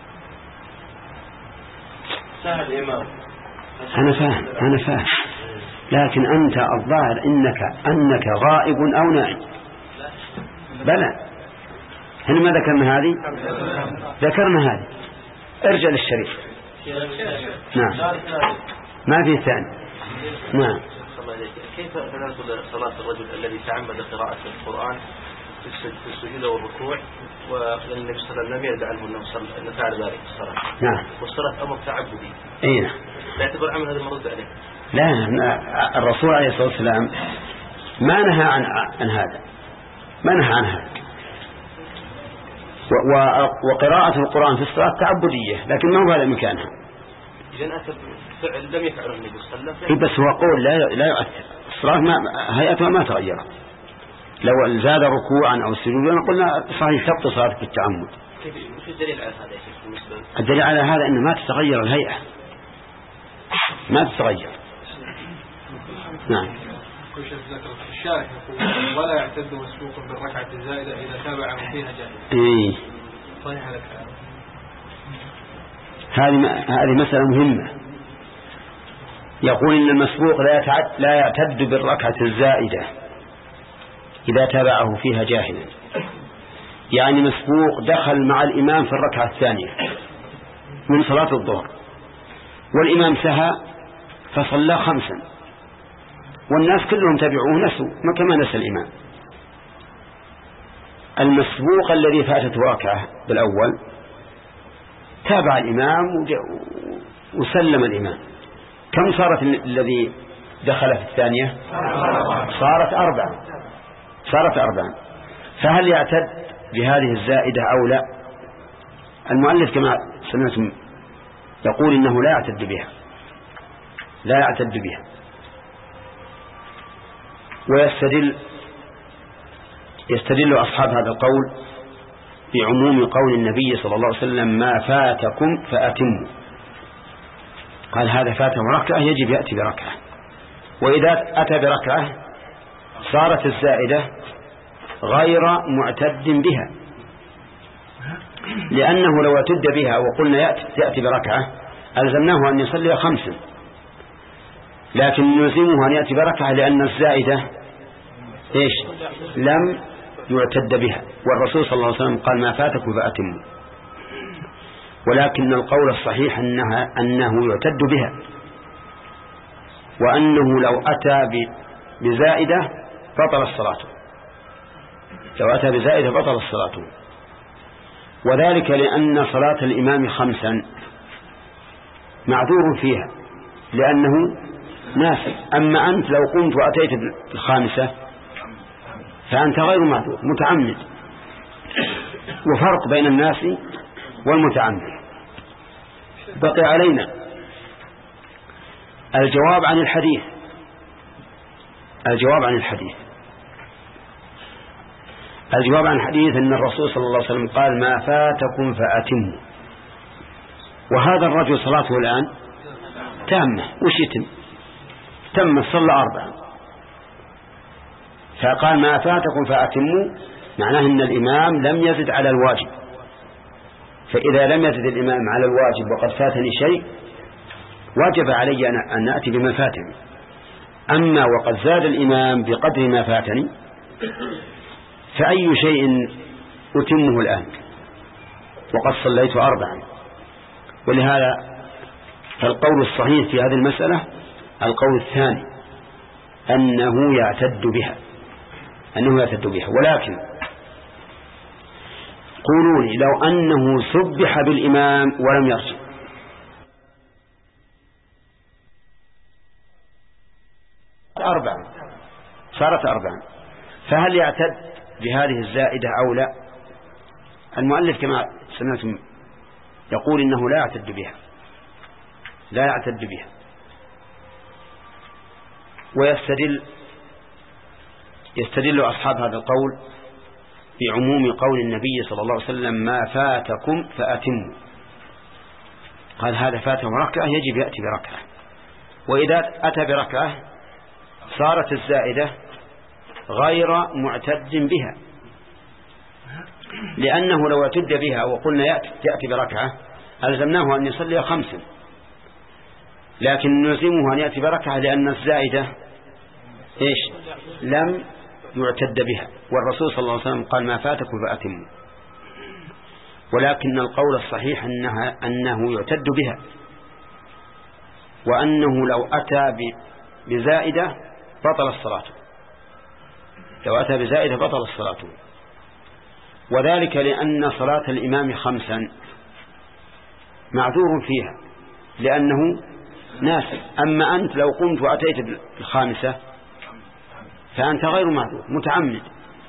سهل الإمام أنا فاهم أنا فاهم لكن أنت الظاهر إنك أنك غائب أو نائم. بلى هل ما ذكرنا هذه؟ ذكرنا هذه. ارجع للشريف. نعم ما في ثاني. نعم كيف تناسب صلاة الرجل الذي تعمد قراءة القرآن في السجود والركوع والنبي صلى الله عليه وسلم لم يرد عنه أنه فعل ذلك في الصلاة؟ نعم والصلاة أمر تعبدي. أي نعم لا يعتبر عمل هذا المرد عليه. لا الرسول عليه الصلاة والسلام ما نهى عن عن هذا ما نهى عن هذا وقراءة القرآن في الصلاة تعبدية لكن ما هو هذا مكانها. إذن أتى فعل لم يفعله النبي صلى الله عليه وسلم. بس هو قول لا لا يؤثر الصلاة ما هيئتها ما تغيرت. لو زاد ركوعا أو سجودا قلنا صحيح تبطل صلاة بالتعمد. وش الدليل على هذا يا شيخ؟ الدليل على هذا أن ما تتغير الهيئة ما تتغير. نعم الشارح يقول ولا يعتد مسبوق بالركعة الزائدة إذا تابعه فيها جاهز. إيه صحيح هذا الكلام. هذه هذه مسألة مهمة. يقول إن المسبوق لا يتعد لا يعتد بالركعة الزائدة إذا تابعه فيها جاهلا. يعني مسبوق دخل مع الإمام في الركعة الثانية من صلاة الظهر والإمام سهى فصلى خمسا والناس كلهم تبعوه نسوا ما كما نسى الإمام. المسبوق الذي فاتته ركعة بالأول تابع الإمام وسلم الإمام. كم صارت الذي دخل في الثانية صارت أربعة صارت أربعة فهل يعتد بهذه الزائدة أو لا؟ المؤلف كما سمعتم يقول إنه لا يعتد بها لا يعتد بها ويستدل يستدل أصحاب هذا القول بعموم قول النبي صلى الله عليه وسلم ما فاتكم فأتموا. قال هذا فاته ركعة يجب يأتي بركعة، وإذا أتى بركعة صارت الزائدة غير معتد بها، لأنه لو اعتد بها وقلنا يأتي بركعة ألزمناه أن يصلي خمسا، لكن نلزمه أن يأتي بركعة لأن الزائدة إيش لم يعتد بها، والرسول صلى الله عليه وسلم قال ما فاتكم فأتموا. ولكن القول الصحيح أنها أنه يعتد بها، وأنه لو أتى بزائدة بطل الصلاة، لو أتى بزائدة بطل الصلاة، وذلك لأن صلاة الإمام خمسا معذور فيها لأنه ناسي. أما أنت لو قمت وأتيت بالخامسة فأنت غير معذور متعمد، وفرق بين الناس والمتعمد. بقي علينا الجواب عن الحديث الجواب عن الحديث الجواب عن الحديث أن الرسول صلى الله عليه وسلم قال ما فاتكم فأتموا، وهذا الرجل صلاته الآن تامة، وش يتم؟ تم صلى أربعة، فقال ما فاتكم فأتموا معناه أن الإمام لم يزد على الواجب، فإذا لم يزد الإمام على الواجب وقد فاتني شيء واجب علي أن أتي بما فاتني. أما وقد زاد الإمام بقدر ما فاتني فأي شيء أتمه الآن وقد صليت أربعا. ولهذا فالقول الصحيح في هذه المسألة القول الثاني أنه يعتد بها أنه يعتد بها ولكن قولوا لي لو أنه سبح بالإمام ولم يرجع أربعا صارت أربعا فهل يعتد بهذه الزائدة أو لا؟ المؤلف كما سمعتم يقول إنه لا يعتد بها لا يعتد بها ويستدل يستدل أصحاب هذا القول بعموم قول النبي صلى الله عليه وسلم ما فاتكم فأتموا. قال هذا فاته ركعة يجب يأتي بركعة، وإذا أتى بركعة صارت الزائدة غير معتد بها، لأنه لو اعتد بها وقلنا يأتي بركعة ألزمناه أن يصلي خمسا، لكن نلزمه أن يأتي بركعة لأن الزائدة إيش لم يعتد بها، والرسول صلى الله عليه وسلم قال ما فاتكم فأتموا. ولكن القول الصحيح أنها أنه يعتد بها، وأنه لو أتى بزائدة بطل الصلاة لو أتى بزائدة بطل الصلاة وذلك لأن صلاة الإمام خمسا معذور فيها لأنه ناسي. أما أنت لو قمت وأتيت بالخامسة فأنت غير معذور متعمد،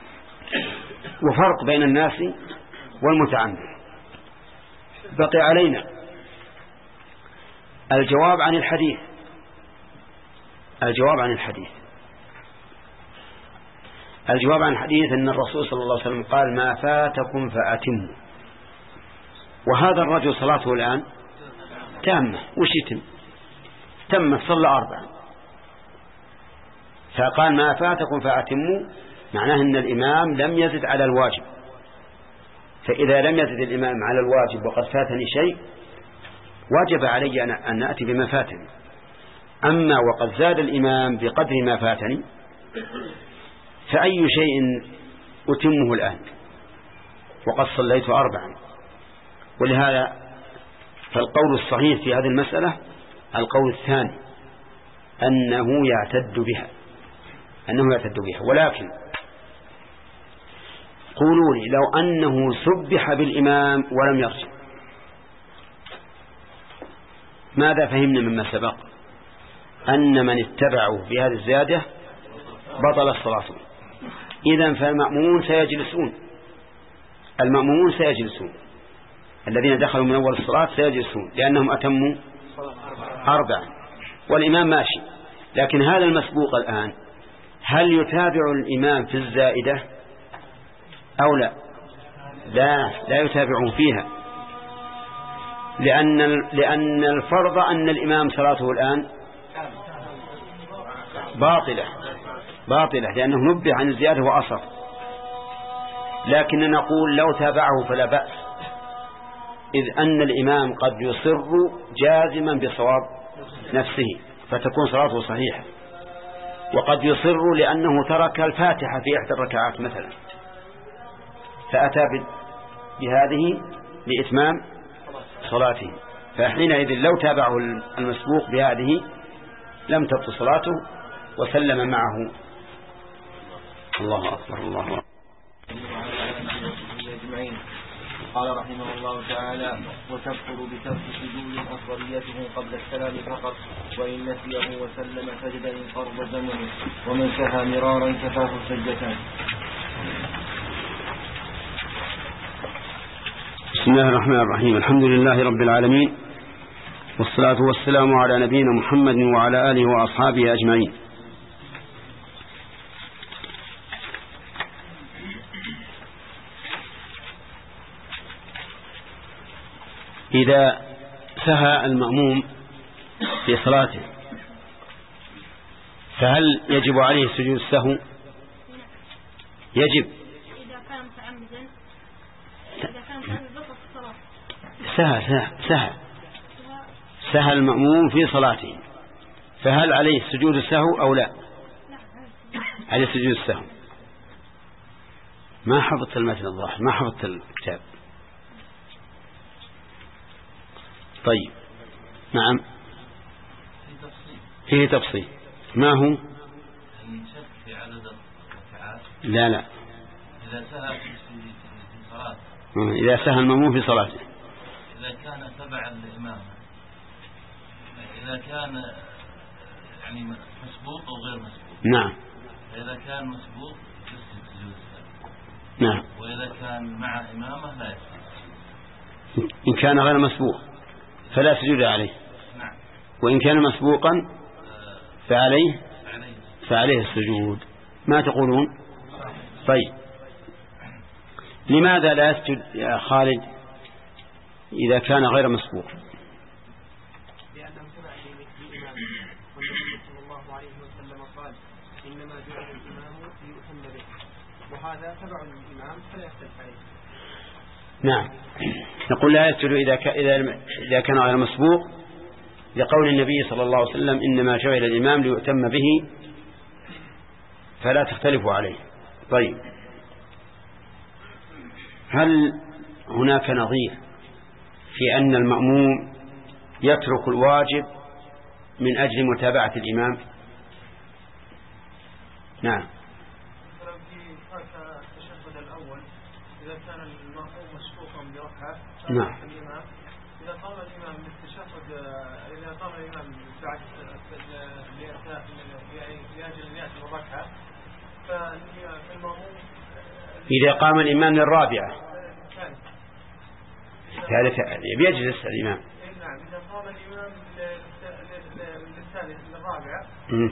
وفرق بين الناس والمتعمد. بقي علينا الجواب عن الحديث الجواب عن الحديث الجواب عن الحديث أن الرسول صلى الله عليه وسلم قال ما فاتكم فأتموا، وهذا الرجل صلاته الآن تامة، وش يتم؟ تم صلى أربعا، فقال ما فاتكم فأتموا معناه أن الإمام لم يزد على الواجب، فإذا لم يزد الإمام على الواجب وقد فاتني شيء واجب علي أن نأتي بما فاتني. أما وقد زاد الإمام بقدر ما فاتني فأي شيء أتمه الآن وقد صليت أربعا. ولهذا فالقول الصحيح في هذه المسألة القول الثاني أنه يعتد بها أنه يعتد بها ولكن قولوا لي لو أنه سبح بالإمام ولم يرجع ماذا فهمنا مما سبق؟ أن من اتبعوا بهذه الزيادة بطل الصلاة. إذن فالمأمومون سيجلسون، المأمومون سيجلسون، الذين دخلوا من أول الصلاة سيجلسون لأنهم أتموا أربعا والإمام ماشي. لكن هذا المسبوق الآن هل يتابع الإمام في الزائدة أو لا؟ لا لا يتابعون فيها، لأن لأن الفرض أن الإمام صلاته الآن باطلة باطلة لأنه نبه عن الزيادة وأصر. لكن نقول لو تابعه فلا بأس، إذ أن الإمام قد يصر جازما بصواب نفسه فتكون صلاته صحيحة، وقد يصر لأنه ترك الفاتحة في إحدى الركعات مثلا فأتى بهذه لإتمام صلاته، فحينئذ لو تابعه المسبوق بهذه لم تبطل صلاته وسلم معه. الله أكبر الله أكبر. قال رحمه الله تعالى: وتكفر بترك سجود أفضليته قبل السلام فقط، وإن نسيه وسلم سجد إن قرب زمنه، ومن سهى مرارا كفاه سجدتان. بسم الله الرحمن الرحيم. الحمد لله رب العالمين، والصلاة والسلام على نبينا محمد وعلى آله وأصحابه أجمعين. إذا سهى المأموم في صلاته فهل يجب عليه سجود السهو؟ يجب. إذا كان متعمدا إذا كان متعمدا بطل الصلاة. سهى سهى سهى سهى المأموم في صلاته فهل عليه سجود السهو أو لا؟ عليه سجود السهو. ما حفظت المتن الظاهر، ما حفظت الكتاب. طيب نعم فيه تفصيل. ما هو؟ في عدد الركعات. لا لا إذا سهى في صلاته إذا سهى المأموم في صلاته إذا كان تبعا للإمام، إذا كان يعني مسبوق أو غير مسبوق. نعم. إذا كان مسبوق يسجد سجود السهو. نعم. وإذا كان مع إمامه لا يسجد. إن كان غير مسبوق فلا سجود عليه. نعم. وإن كان مسبوقا فعليه فعليه السجود. ما تقولون؟ طيب لماذا لا يسجد يا خالد إذا كان غير مسبوق؟ لأنه تبع للإمام، والنبي صلى الله عليه وسلم قال: إنما جعل الإمام ليؤتم به، وهذا تبع للإمام فلا يختلف عليه. نعم. نقول لا يسجد إذا إذا كان غير مسبوق لقول النبي صلى الله عليه وسلم: إنما جعل الإمام ليؤتم به فلا تختلفوا عليه. طيب هل هناك نظير في أن المأموم يترك الواجب من أجل متابعة الإمام؟ نعم. إذا كان المأموم مسبوقا بركعة نعم. الإمام إذا قام الإمام بالتشهد، إذا قام الإمام بعد لأجل أن يأتي بالركعة، فالمأموم إذا قام الإمام للرابعة يجلس الإمام. نعم. إذا قام الإمام للثالث للرابعة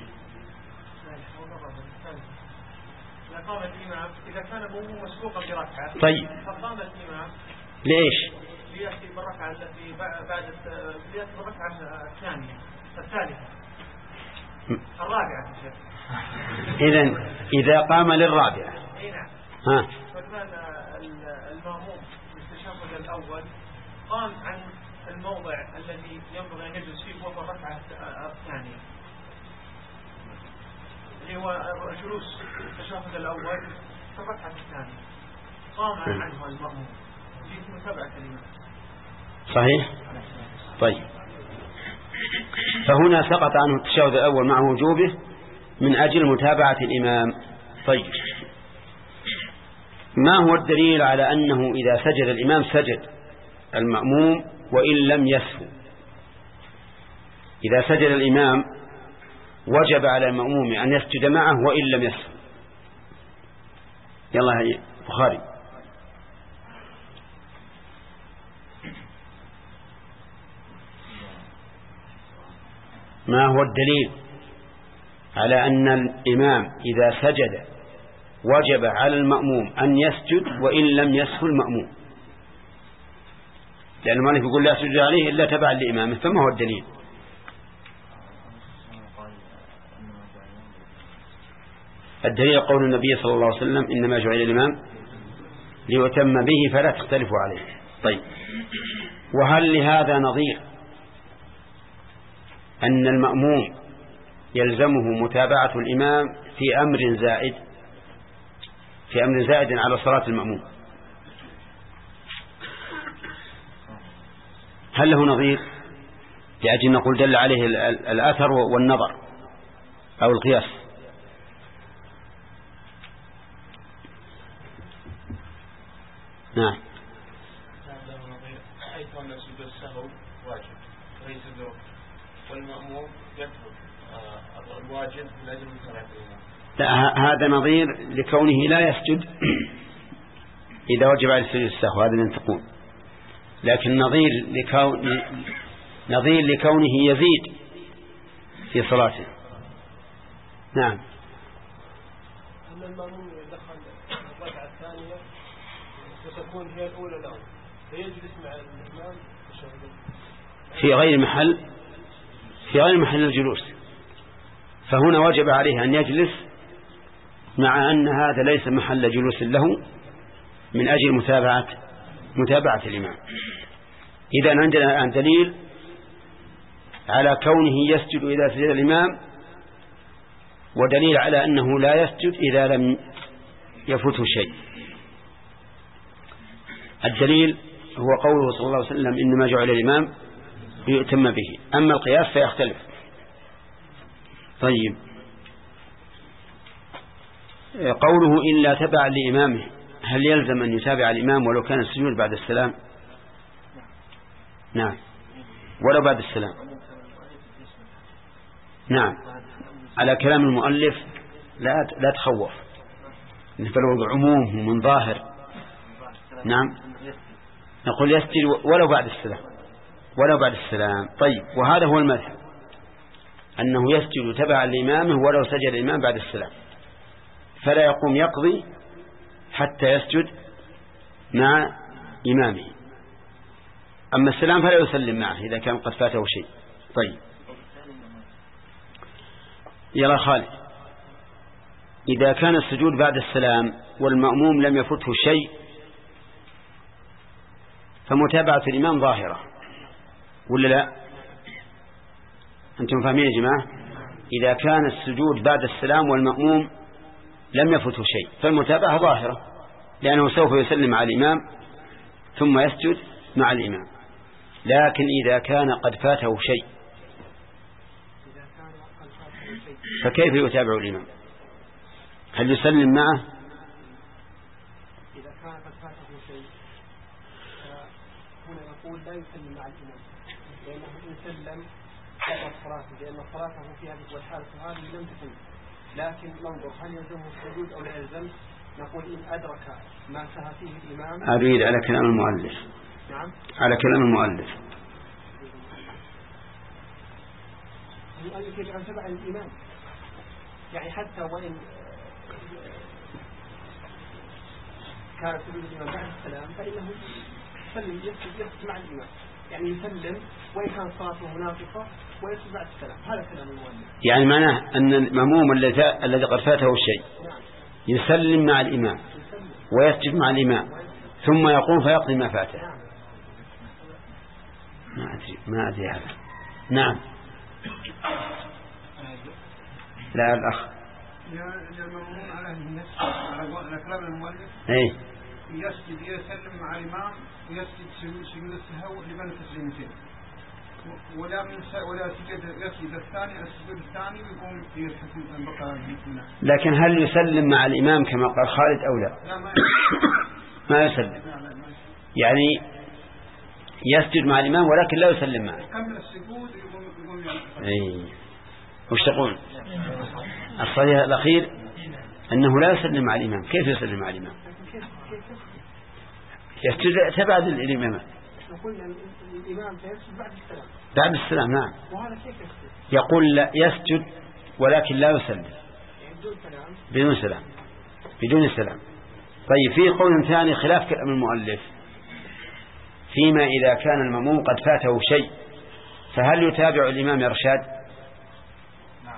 إذا قام الإمام إذا كان المأموم مسبوقا بركعة. طيب فقام الإمام ليش؟ ليأتي بالركعة التي بعد ليأتي بالركعة الثانية الثالثة الرابعة. إذن إذا قام للرابعة ها فكان المأموم بالتشهد الأول قام عن الموضع الذي ينبغي أن يجلس فيه وهو الركعة الثانية، اللي هو جلوس التشهد الأول في الركعة الثانية، قام عنه المأموم في متابعة الإمام. صحيح. طيب فهنا سقط عنه التشهد الأول مع وجوبه من أجل متابعة الإمام. طيب ما هو الدليل على أنه إذا سجد الإمام سجد المأموم وإن لم يسهو؟ إذا سجد الإمام وجب على المأموم أن يسجد معه وإن لم يسهو. يلا هي بخاري. ما هو الدليل على أن الإمام إذا سجد وجب على المأموم أن يسجد وإن لم يسهو المأموم؟ لأن المؤلف يقول لا سجد عليه إلا تبعا لإمامه، فما هو الدليل؟ الدليل قول النبي صلى الله عليه وسلم إنما جعل الإمام ليتم به فلا تختلفوا عليه. طيب، وهل لهذا نظير أن المأموم يلزمه متابعة الإمام في أمر زائد في أمر زائد على صلاة المأموم؟ هل له نظير؟ لأجل نقول دل عليه الأثر والنظر أو القياس. نعم. حيث أن سجود السهو واجب وليس بركن، والمأموم يترك الواجب لازم يتابع الإمام. هذا نظير لكونه لا يسجد إذا وجب عليه سجود السهو، هذا اللي تقول. لكن نظير لكون نظير لكونه يزيد في صلاته. نعم. أن المأموم يدخل الركعة الثانية وتكون هي الأولى له فيجلس مع الإمام في غير محل في غير محل الجلوس، فهنا وجب عليه أن يجلس مع أن هذا ليس محل جلوس له من أجل متابعة متابعة الإمام. إذا عندنا الآن دليل على كونه يسجد إذا سجد الإمام، ودليل على أنه لا يسجد إذا لم يفوته شيء. الدليل هو قوله صلى الله عليه وسلم إنما جعل الإمام ليؤتم به. أما القياس فيختلف. طيب، قوله إلا تبع لإمامه، هل يلزم أن يتابع الإمام ولو كان السجود بعد السلام؟ نعم، ولو بعد السلام. نعم، على كلام المؤلف لا لا تخوف، فالوضع عموم من ظاهر. نعم، نقول يسجد ولو بعد السلام ولو بعد السلام. طيب، وهذا هو المذهب، أنه يسجد تبع لإمامه ولو سجد الإمام بعد السلام، فلا يقوم يقضي حتى يسجد مع إمامه. أما السلام فلا يسلم معه إذا كان قد فاته شيء. طيب، يلا خالد، إذا كان السجود بعد السلام والمأموم لم يفته شيء فمتابعة الإمام ظاهرة ولا لا؟ أنتم فاهمين يا جماعة؟ إذا كان السجود بعد السلام والمأموم لم يفته شيء فالمتابعة ظاهرة، لأنه سوف يسلم مع الإمام ثم يسجد مع الإمام. لكن إذا كان قد فاته شيء فكيف يتابع الإمام؟ هل يسلم معه؟ إذا كان قد فاته شيء هنا نقول لا يسلم مع الإمام، لأنه إن سلم فقط صلاته، لأن صلاته في هذه والحالة هذه لم تتم. لكن ننظر هل يلزمه السجود أو لا يلزم. نقول إن أدرك ما سهى فيه الإمام. أريد على كلام المؤلف. نعم، على كلام المؤلف. المؤلف يجعل تبع الإمام، يعني حتى وإن كان سجود الإمام بعد السلام فإنه يسلم يسجد مع الإمام، يعني يسلم وإن كان صلاته ناقصة ويسجد بعد السلام. هذا كلام المؤلف. يعني معناه أن المأموم الذي الذي قد فاته الشيء يسلم مع الإمام ويسجد مع الإمام ثم يقوم فيقضي ما فاته. ما أدري ما أدري هذا. نعم. لا الأخ. يا المأموم على النفس على كلام المؤلف. إيه. يسجد يسلم مع الإمام ويسجد سجود سجود السهو لمن تسليمتين، ولا من ولا سجد يسجد الثاني السجود الثاني يقوم في الحكم بقى. لكن هل يسلم مع الإمام كما قال خالد أو لا؟ لا ما, ما يسلم. يعني يسجد مع الإمام ولكن لا يسلم معه. كمل السجود يقوم يقوم. إيه. وش تقول؟ الصحيح الأخير أنه لا يسلم مع الإمام. كيف يسلم مع الإمام؟ يسجد تبعد الإمام. الإمام سيسجد بعد السلام. بعد السلام نعم. وهذا كيف يسجد؟ يقول لا يسجد ولكن لا يسلم. بدون سلام. بدون سلام. بدون سلام. طيب في قول ثاني خلاف كلام المؤلف فيما إذا كان المأموم قد فاته شيء فهل يتابع الإمام إرشاد؟ نعم.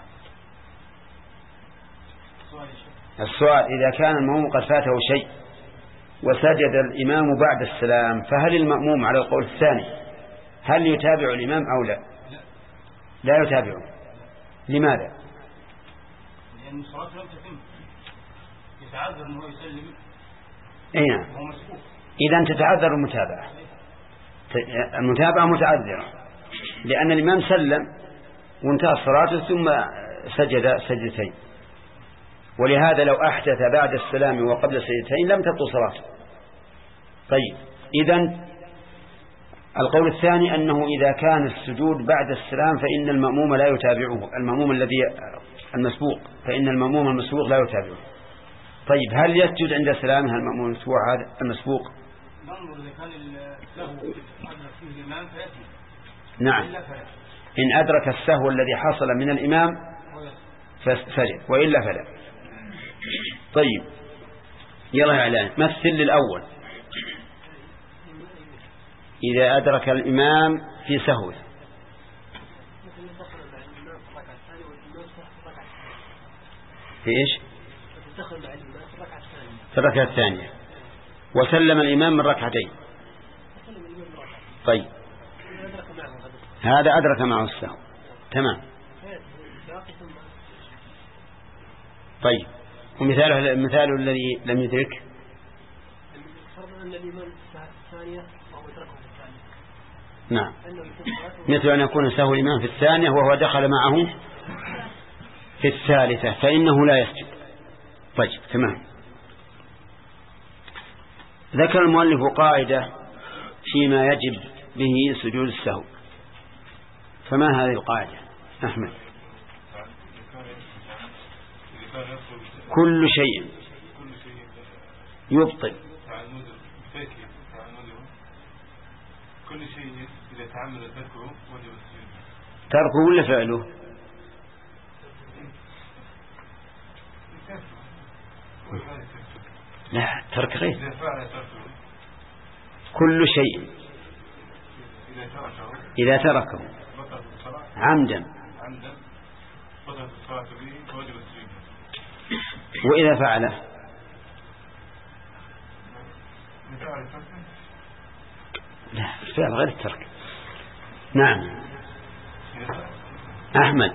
السؤال إذا كان المأموم قد فاته شيء وسجد الإمام بعد السلام فهل المأموم على القول الثاني هل يتابع الإمام أو لا؟ لا يتابعه. لماذا؟ لأن الصلاة لم تتم يتعذر أنه يسلم. أي نعم. إذا تتعذر المتابعة. المتابعة متعذرة لأن الإمام سلم وانتهى الصلاة ثم سجد سجدتين ولهذا لو أحدث بعد السلام وقبل السجدتين لم تبطل صلاته. طيب إذن القول الثاني أنه إذا كان السجود بعد السلام فإن المأموم لا يتابعه المأموم الذي المسبوق فإن المأموم المسبوق لا يتابعه. طيب هل يسجد عند سلامه المأموم المسبوق هذا المسبوق؟ ننظر إذا كان له أدرك فيه الإمام فيسجد. نعم. إن أدرك السهو الذي حصل من الإمام فسجد وإلا فلا. طيب يلا إعلان مثل للأول إذا أدرك الإمام في سهو في إيش؟ في الركعة الثانية وسلم الإمام من ركعتين. طيب هذا أدرك معه السهو تمام. طيب ومثاله المثال الذي لم يدرك نعم مثل أن يكون سهو الإمام في الثانية وهو دخل معه في الثالثة فإنه لا يسجد. طيب تمام. ذكر المؤلف قاعدة فيما يجب به سجود السهو فما هذه القاعدة أحمد؟ كل شيء يبطل كل شيء إذا تعمد تركه وجب السجود. تركه ولا فعله؟ لا ترك غير. كل شيء إذا تركه عمدا وإذا فعله لا الفعل غير الترك. نعم أحمد.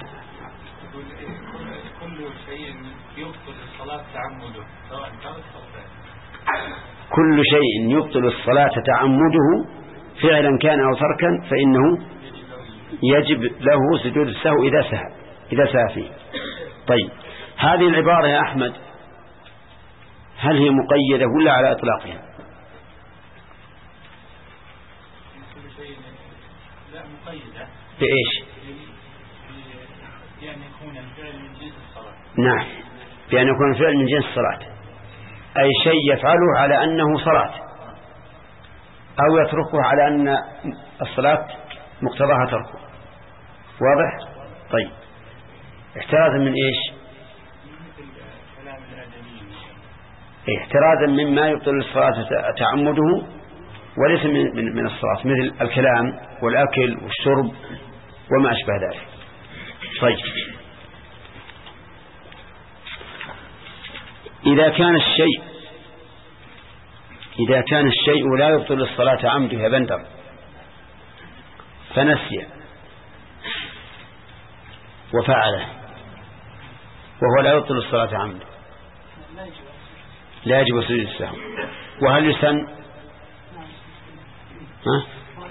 كل شيء يبطل الصلاة تعمده سواء ترك أو فعل. كل شيء يبطل الصلاة تعمده فعلا كان أو تركا فإنه يجب له سجود السهو إذا سهى إذا سهى فيه. طيب هذه العبارة يا أحمد هل هي مقيدة ولا على إطلاقها؟ لا مقيدة. بإيش؟ بأن يكون الفعل من جنس الصلاة. نعم بأن يكون الفعل من جنس الصلاة أي شيء يفعله على أنه صلاة أو يتركه على أن الصلاة مقتضاها تركه. واضح؟ طيب احترازا من إيش؟ احترازا مما يبطل الصلاة تعمده وليس من, من, من الصلاة مثل الكلام والأكل والشرب وما أشبه ذلك. طيب إذا كان الشيء إذا كان الشيء لا يبطل الصلاة عمده يا بندر فنسي وفعله وهو لا يبطل الصلاة عمده لا يجب سجود السهو. وهل يسن؟ ها؟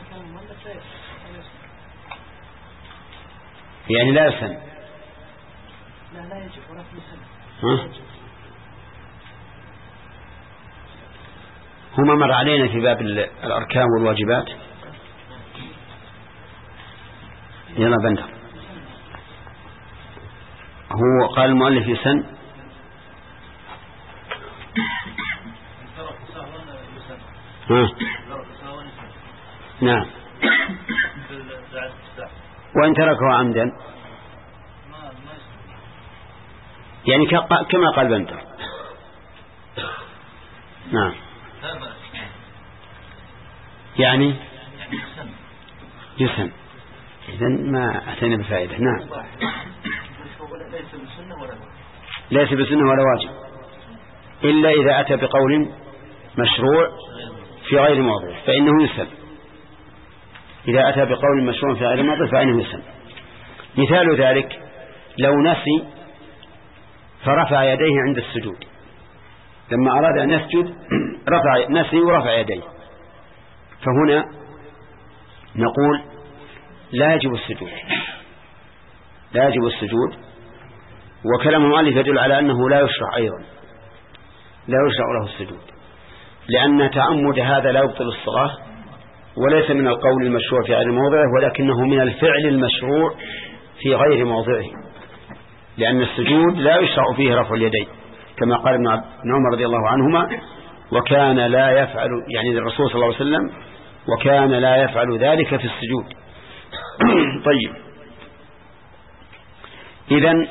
يعني لا يسن. لا لا يجب ولا يسن. ها؟ هما مر علينا في باب الأركان والواجبات. يلا بندر هو قال المؤلف يسن ها. نعم. وإن تركه عمدا يعني كما قال بندر. نعم. يعني يسن. إذن ما أتينا بفائدة. نعم. ليس بسنة ولا واجب إلا إذا أتى بقول مشروع في غير موضع فإنه يسن. إذا أتى بقول مشروع في غير موضع فإنه يسن. مثال ذلك لو نسي فرفع يديه عند السجود، لما أراد أن يسجد رفع نسي ورفع يديه، فهنا نقول لا يجب السجود، لا يجب السجود. وكلام المؤلف يدل على أنه لا يشرع أيضا، لا يشرع له السجود، لأن تعمد هذا لا يبطل الصلاة، وليس من القول المشروع في غير موضعه، ولكنه من الفعل المشروع في غير موضعه، لأن السجود لا يشرع فيه رفع اليدين كما قال ابن عمر رضي الله عنهما، وكان لا يفعل يعني الرسول صلى الله عليه وسلم وكان لا يفعل ذلك في السجود. طيب، إذن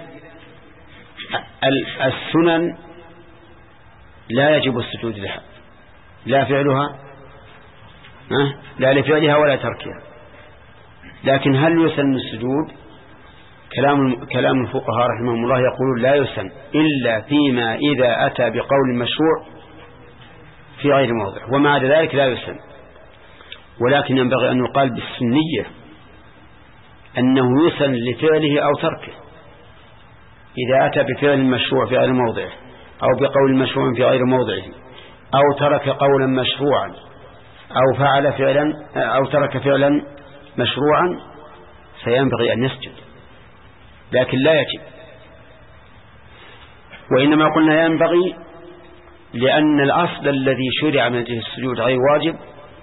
السنن لا يجب السجود لها، لا فعلها لا لفعلها ولا تركها. لكن هل يسن السجود؟ كلام كلام الفقهاء رحمهم الله يقولون لا يسن إلا فيما إذا أتى بقول مشروع في غير موضع، وما عدا ذلك لا يسن. ولكن ينبغي أن يقال بالسنية أنه يسن لفعله أو تركه. إذا أتى بفعل مشروع في غير موضعه أو بقول مشروع في غير موضعه أو ترك قولا مشروعا أو فعل فعلا أو ترك فعلا مشروعا فينبغي أن يسجد، لكن لا يجب. وإنما قلنا ينبغي لأن الأصل الذي شرع من أجل السجود غير واجب،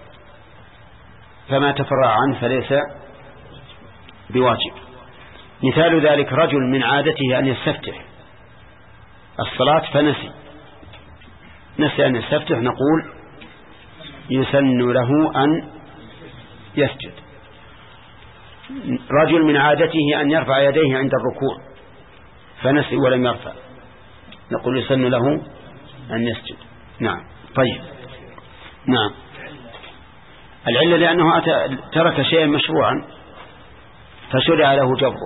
فما تفرع عنه فليس بواجب. مثال ذلك رجل من عادته أن يستفتح الصلاة فنسي نسي أن يستفتح، نقول يسن له أن يسجد. رجل من عادته أن يرفع يديه عند الركوع فنسي ولم يرفع، نقول يسن له أن يسجد. نعم. طيب. نعم. العلة لأنه أتى ترك شيئا مشروعا فشرع له جبره.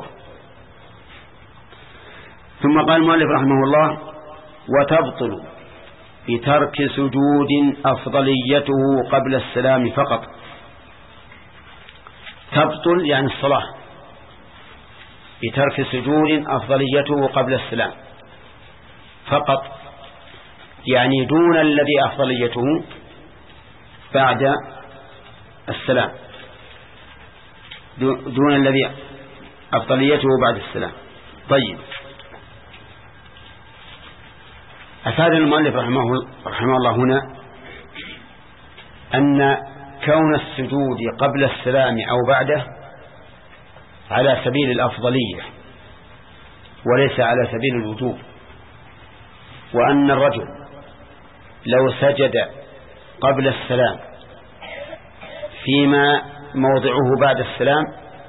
ثم قال المؤلف رحمه الله: وتبطل بترك سجود أفضليته قبل السلام فقط. تبطل يعني الصلاة بترك سجود أفضليته قبل السلام فقط، يعني دون الذي أفضليته بعد السلام، دون الذي أفضليته بعد السلام. طيب، أفاد المؤلف رحمه, رحمه الله هنا أن كون السجود قبل السلام أو بعده على سبيل الأفضلية وليس على سبيل الوجوب، وأن الرجل لو سجد قبل السلام فيما موضعه بعد السلام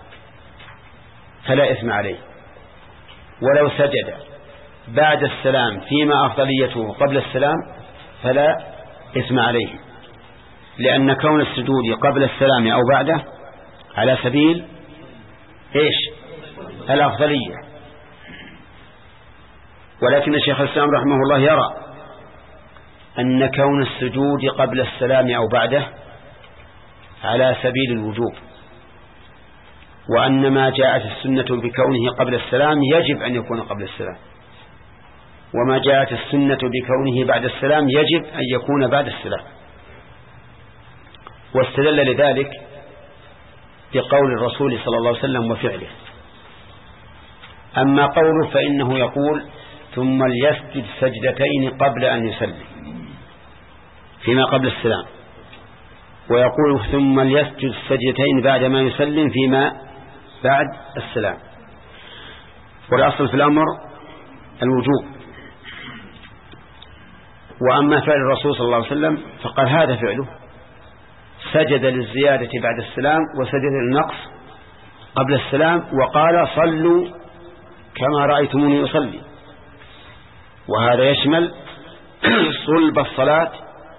فلا إثم عليه، ولو سجد بعد السلام فيما أفضليته قبل السلام فلا إثم عليه، لأن كون السجود قبل السلام أو بعده على سبيل إيش؟ الأفضلية. ولكن الشيخ الإسلام رحمه الله يرى أن كون السجود قبل السلام أو بعده على سبيل الوجوب، وأن ما جاءت السنة بكونه قبل السلام يجب أن يكون قبل السلام، وما جاءت السنة بكونه بعد السلام يجب أن يكون بعد السلام. واستدل لذلك بقول الرسول صلى الله عليه وسلم وفعله. أما قوله فإنه يقول ثم ليسجد سجدتين قبل أن يسلم فيما قبل السلام، ويقول ثم ليسجد سجدتين بعد ما يسلم فيما بعد السلام. والأصل في الأمر الوجوب. وأما فعل الرسول صلى الله عليه وسلم فقال هذا فعله، سجد للزيادة بعد السلام وسجد للنقص قبل السلام، وقال صلوا كما رأيتموني أصلي. وهذا يشمل صلب الصلاة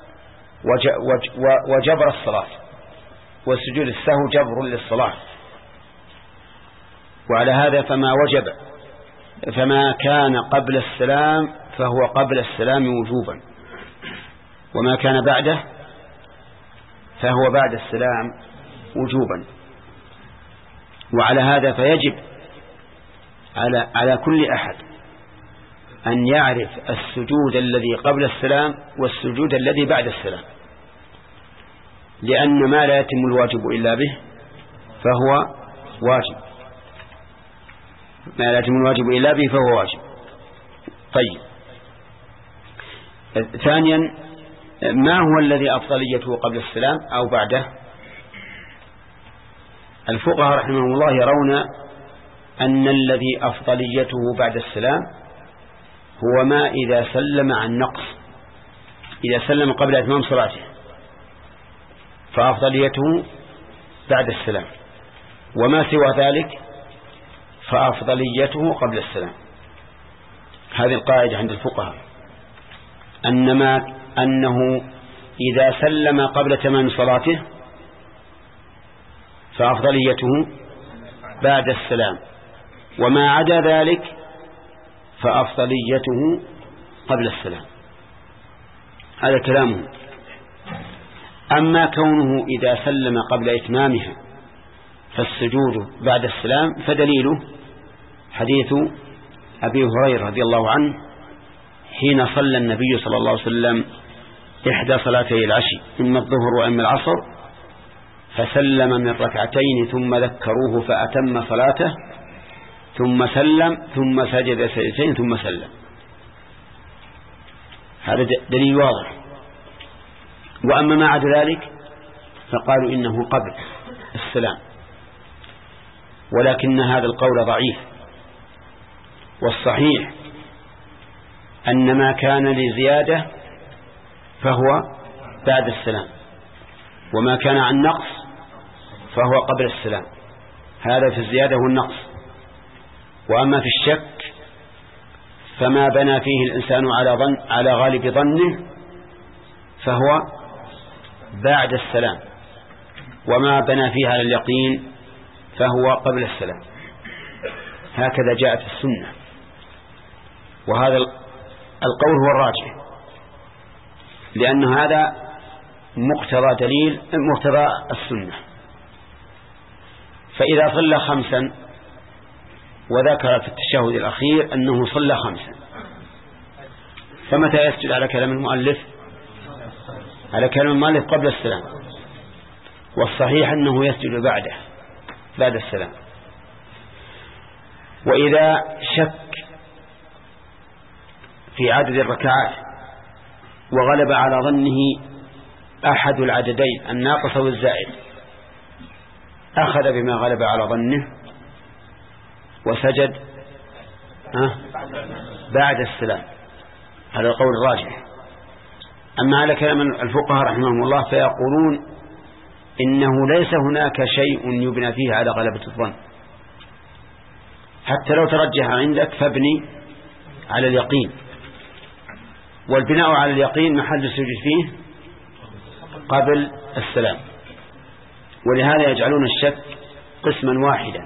وجبر الصلاة، وسجود السهو جبر للصلاة. وعلى هذا فما وجب فما كان قبل السلام فهو قبل السلام وجوبا، وما كان بعده فهو بعد السلام وجوبا. وعلى هذا فيجب على على كل أحد أن يعرف السجود الذي قبل السلام والسجود الذي بعد السلام، لأن ما لا يتم الواجب إلا به فهو واجب، ما لا يتم الواجب إلا به فهو واجب. طيب، ثانيا، ما هو الذي أفضليته قبل السلام أو بعده؟ الفقهاء رحمهم الله يرون أن الذي أفضليته بعد السلام هو ما إذا سلم عن نقص، إذا سلم قبل إتمام صلاته فأفضليته بعد السلام، وما سوى ذلك فأفضليته قبل السلام. هذه القاعدة عند الفقهاء، أنما أنه إذا سلم قبل تمام صلاته فأفضليته بعد السلام، وما عدا ذلك فأفضليته قبل السلام. هذا كلامه. أما كونه إذا سلم قبل إتمامها فالسجود بعد السلام فدليله حديث أبي هريرة رضي الله عنه حين صلى النبي صلى الله عليه وسلم إحدى صلاتي العشي، إما الظهر وإما العصر، فسلم من ركعتين ثم ذكروه فأتم صلاته ثم سلم ثم سجد سجدتين ثم سلم. هذا دليل واضح. وأما ما عدا ذلك فقالوا إنه قبل السلام، ولكن هذا القول ضعيف، والصحيح أن ما كان لزيادة فهو بعد السلام، وما كان عن نقص فهو قبل السلام. هذا في الزيادة والنقص. وأما في الشك فما بنى فيه الإنسان على ظن على غالب ظنه فهو بعد السلام، وما بنى فيه على اليقين فهو قبل السلام. هكذا جاءت السنة، وهذا القول هو الراجح، لأن هذا مقتضى دليل مقتضى السنة. فإذا صلى خمسا وذكر في التشهد الأخير أنه صلى خمسا، فمتى يسجد على كلام المؤلف؟ على كلام المؤلف قبل السلام، والصحيح أنه يسجد بعده بعد السلام. وإذا شك في عدد الركعات وغلب على ظنه أحد العددين الناقص والزائد، أخذ بما غلب على ظنه وسجد بعد السلام. هذا القول الراجح. أما على كلام الفقهاء رحمهم الله فيقولون إنه ليس هناك شيء يبنى فيه على غلبة الظن، حتى لو ترجح عندك فابني على اليقين، والبناء على اليقين محل السجود فيه قبل السلام. ولهذا يجعلون الشك قسما واحدا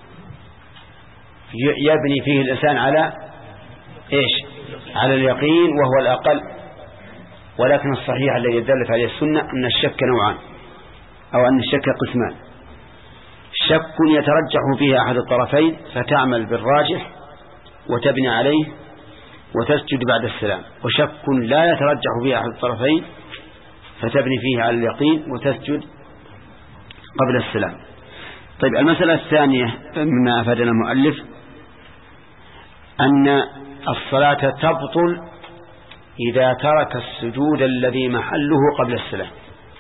يبني فيه الإنسان على إيش؟ على اليقين، وهو الأقل. ولكن الصحيح الذي دلت عليه السنة أن الشك نوعان، أو أن الشك قسمان: شك يترجح فيه أحد الطرفين فتعمل بالراجح وتبني عليه وتسجد بعد السلام، وشك لا يترجح فيه أحد الطرفين فتبني فيه على اليقين وتسجد قبل السلام. طيب، المسألة الثانية مما أفادنا المؤلف أن الصلاة تبطل إذا ترك السجود الذي محله قبل السلام،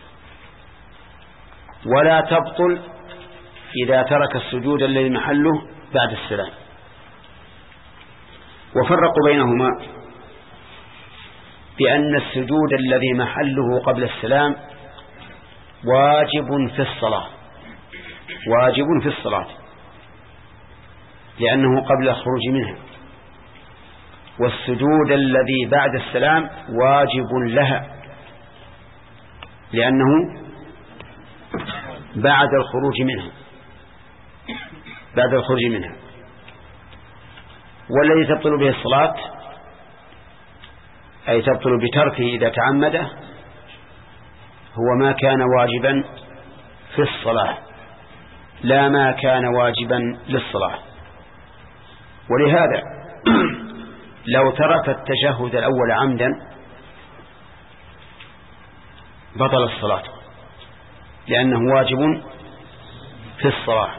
ولا تبطل إذا ترك السجود الذي محله بعد السلام. وفرقوا بينهما بأن السجود الذي محله قبل السلام واجب في الصلاة واجب في الصلاة لأنه قبل الخروج منها، والسجود الذي بعد السلام واجب لها لأنه بعد الخروج منها بعد الخروج منها والذي تبطل به الصلاة أي تبطل بتركه إذا تعمده هو ما كان واجبا في الصلاة لا ما كان واجبا للصلاة. ولهذا لو ترك التشهد الأول عمدا بطل الصلاة لأنه واجب في الصلاة،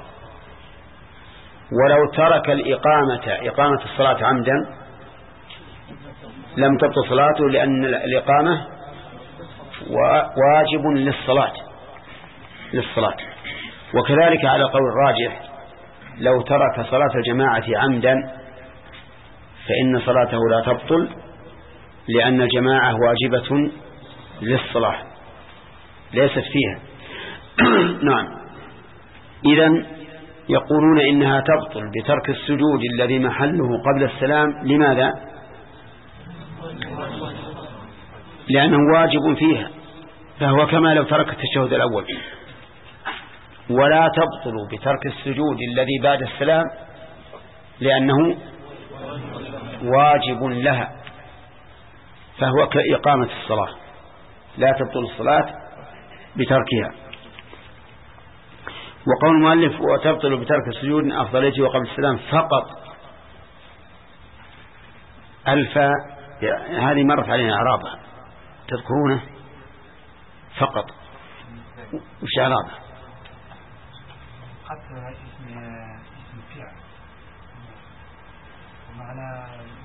ولو ترك الإقامة إقامة الصلاة عمدا لم تبطل صلاته لأن الإقامة واجب للصلاة للصلاة. وكذلك على قول الراجح لو ترك صلاة الجماعة عمدا فإن صلاته لا تبطل لأن الجماعة واجبة للصلاة ليست فيها. نعم. إذن يقولون إنها تبطل بترك السجود الذي محله قبل السلام. لماذا؟ لأنه واجب فيها فهو كما لو ترك التشهد الأول. ولا تبطل بترك السجود الذي بعد السلام لأنه واجب لها فهو كإقامة الصلاة لا تبطل الصلاة بتركها. وقول المؤلف وتبطل بترك السجود أفضليته وقبل السلام فقط الفاء هذه مرت علينا إعرابها تذكرونه فقط وش إعرابها؟ حتى اسم اسم فعل ومعنى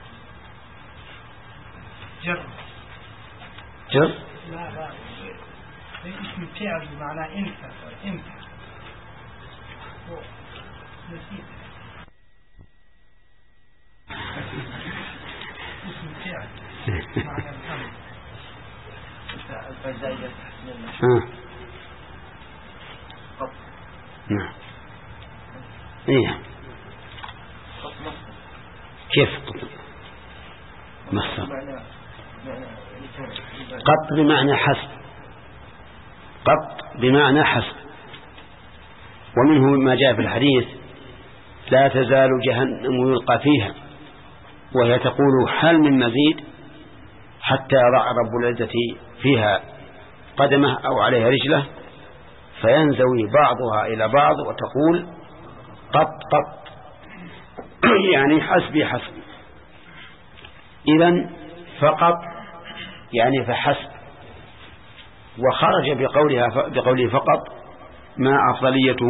جر جر لا لا اسم فعل بمعنى انت انت نسيت اسم فعل معنى الامر الفزايدة نعم ايه كيف مصر قط بمعنى حسب قط بمعنى حسب. ومنه ما جاء في الحديث لا تزال جهنم يلقى فيها وهي تقول هل من مزيد حتى يضع رب العزة فيها قدمه أو عليها رجله فينزوي بعضها إلى بعض وتقول قط قط يعني حسبي حسبي. إذن فقط يعني فحسب. وخرج بقولها بقوله فقط ما أفضليته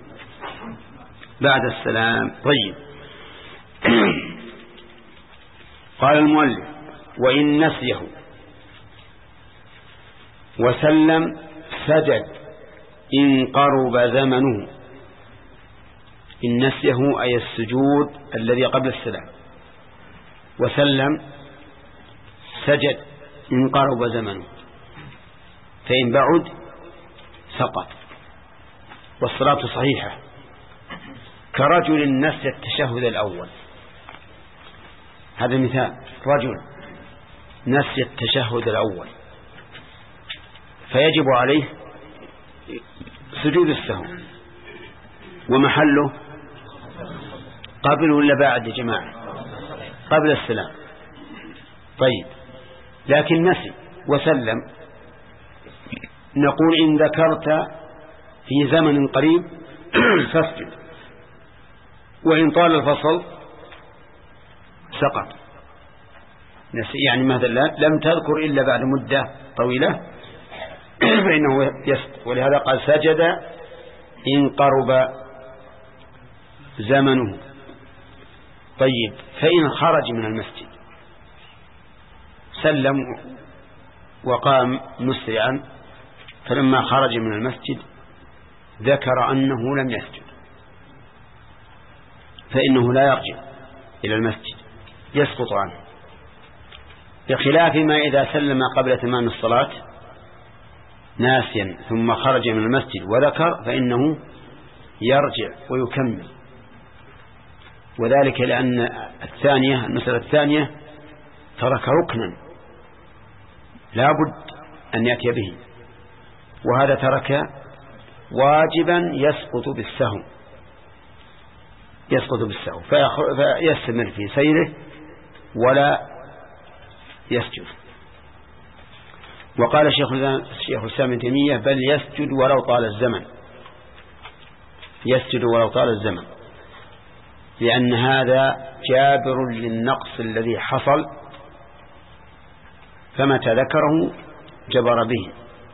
بعد السلام. طيب. قال المؤلف وإن نسيه وسلم سجد إن قرب زمنه. إن نسيه أي السجود الذي قبل السلام وسلم سجد إن قرب زمنه فإن بعد سقط والصلاة صحيحة. كرجل نسي التشهد الأول هذا مثال. رجل نسي التشهد الأول فيجب عليه سجود السهو ومحله قبل ولا بعد يا جماعة؟ قبل السلام. طيب لكن نسي وسلم نقول إن ذكرت في زمن قريب فاسجد وإن طال الفصل سقط. نسي يعني مثلا لم تذكر إلا بعد مدة طويلة فإنه يسقط. ولهذا قال سجد إن قرب زمنه. طيب فإن خرج من المسجد سلم وقام مسرعا فلما خرج من المسجد ذكر أنه لم يسجد فإنه لا يرجع إلى المسجد يسقط عنه، بخلاف ما إذا سلم قبل تمام الصلاة ناسيا ثم خرج من المسجد وذكر فإنه يرجع ويكمل، وذلك لأن الثانية المسألة الثانية ترك ركنا لا بد أن يأتي به، وهذا ترك واجبا يسقط بالسهو يسقط بالسهو فيستمر في سيره ولا يسجد. وقال الشيخ الإسلام ابن تيمية بل يسجد ولو طال الزمن، يسجد ولو طال الزمن، لأن هذا جابر للنقص الذي حصل، فمتى ذكره جبر به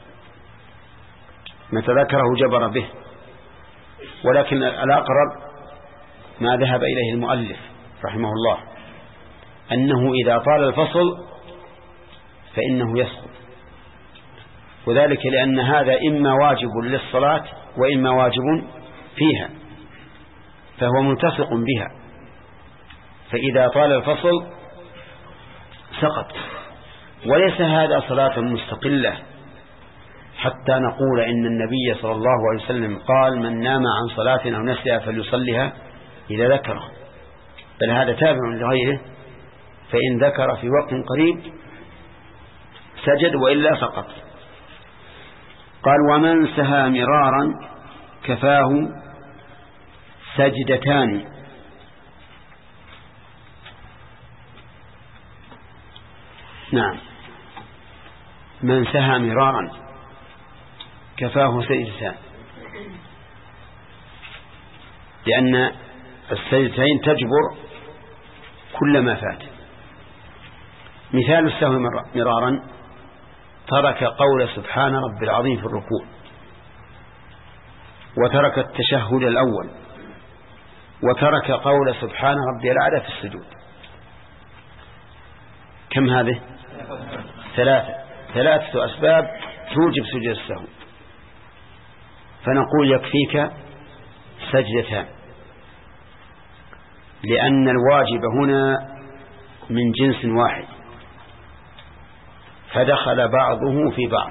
متى ذكره جبر به. ولكن الأقرب ما ذهب إليه المؤلف رحمه الله أنه إذا طال الفصل فإنه يسقط، وذلك لأن هذا إما واجب للصلاة وإما واجب فيها، فهو ملتصق بها، فإذا طال الفصل سقط. وليس هذا صلاة مستقلة حتى نقول إن النبي صلى الله عليه وسلم قال من نام عن صلاة أو نسيها فليصليها إذا ذكره، بل هذا تابع لغيره، فإن ذكر في وقت قريب سجد وإلا سقط. قال ومن سهى مرارا كفاه سجدتان. نعم، من سهى مرارا كفاه سجدتان، لأن السجدتين تجبر كل ما فات. مثال السهو مرارا ترك قول سبحان رب العظيم في الركوع، وترك التشهد الأول، وترك قول سبحان ربي الأعلى في السجود. كم هذه؟ ثلاثة ثلاثة أسباب توجب سجود السهو، فنقول يكفيك سجدتان، لأن الواجب هنا من جنس واحد فدخل بعضه في بعض،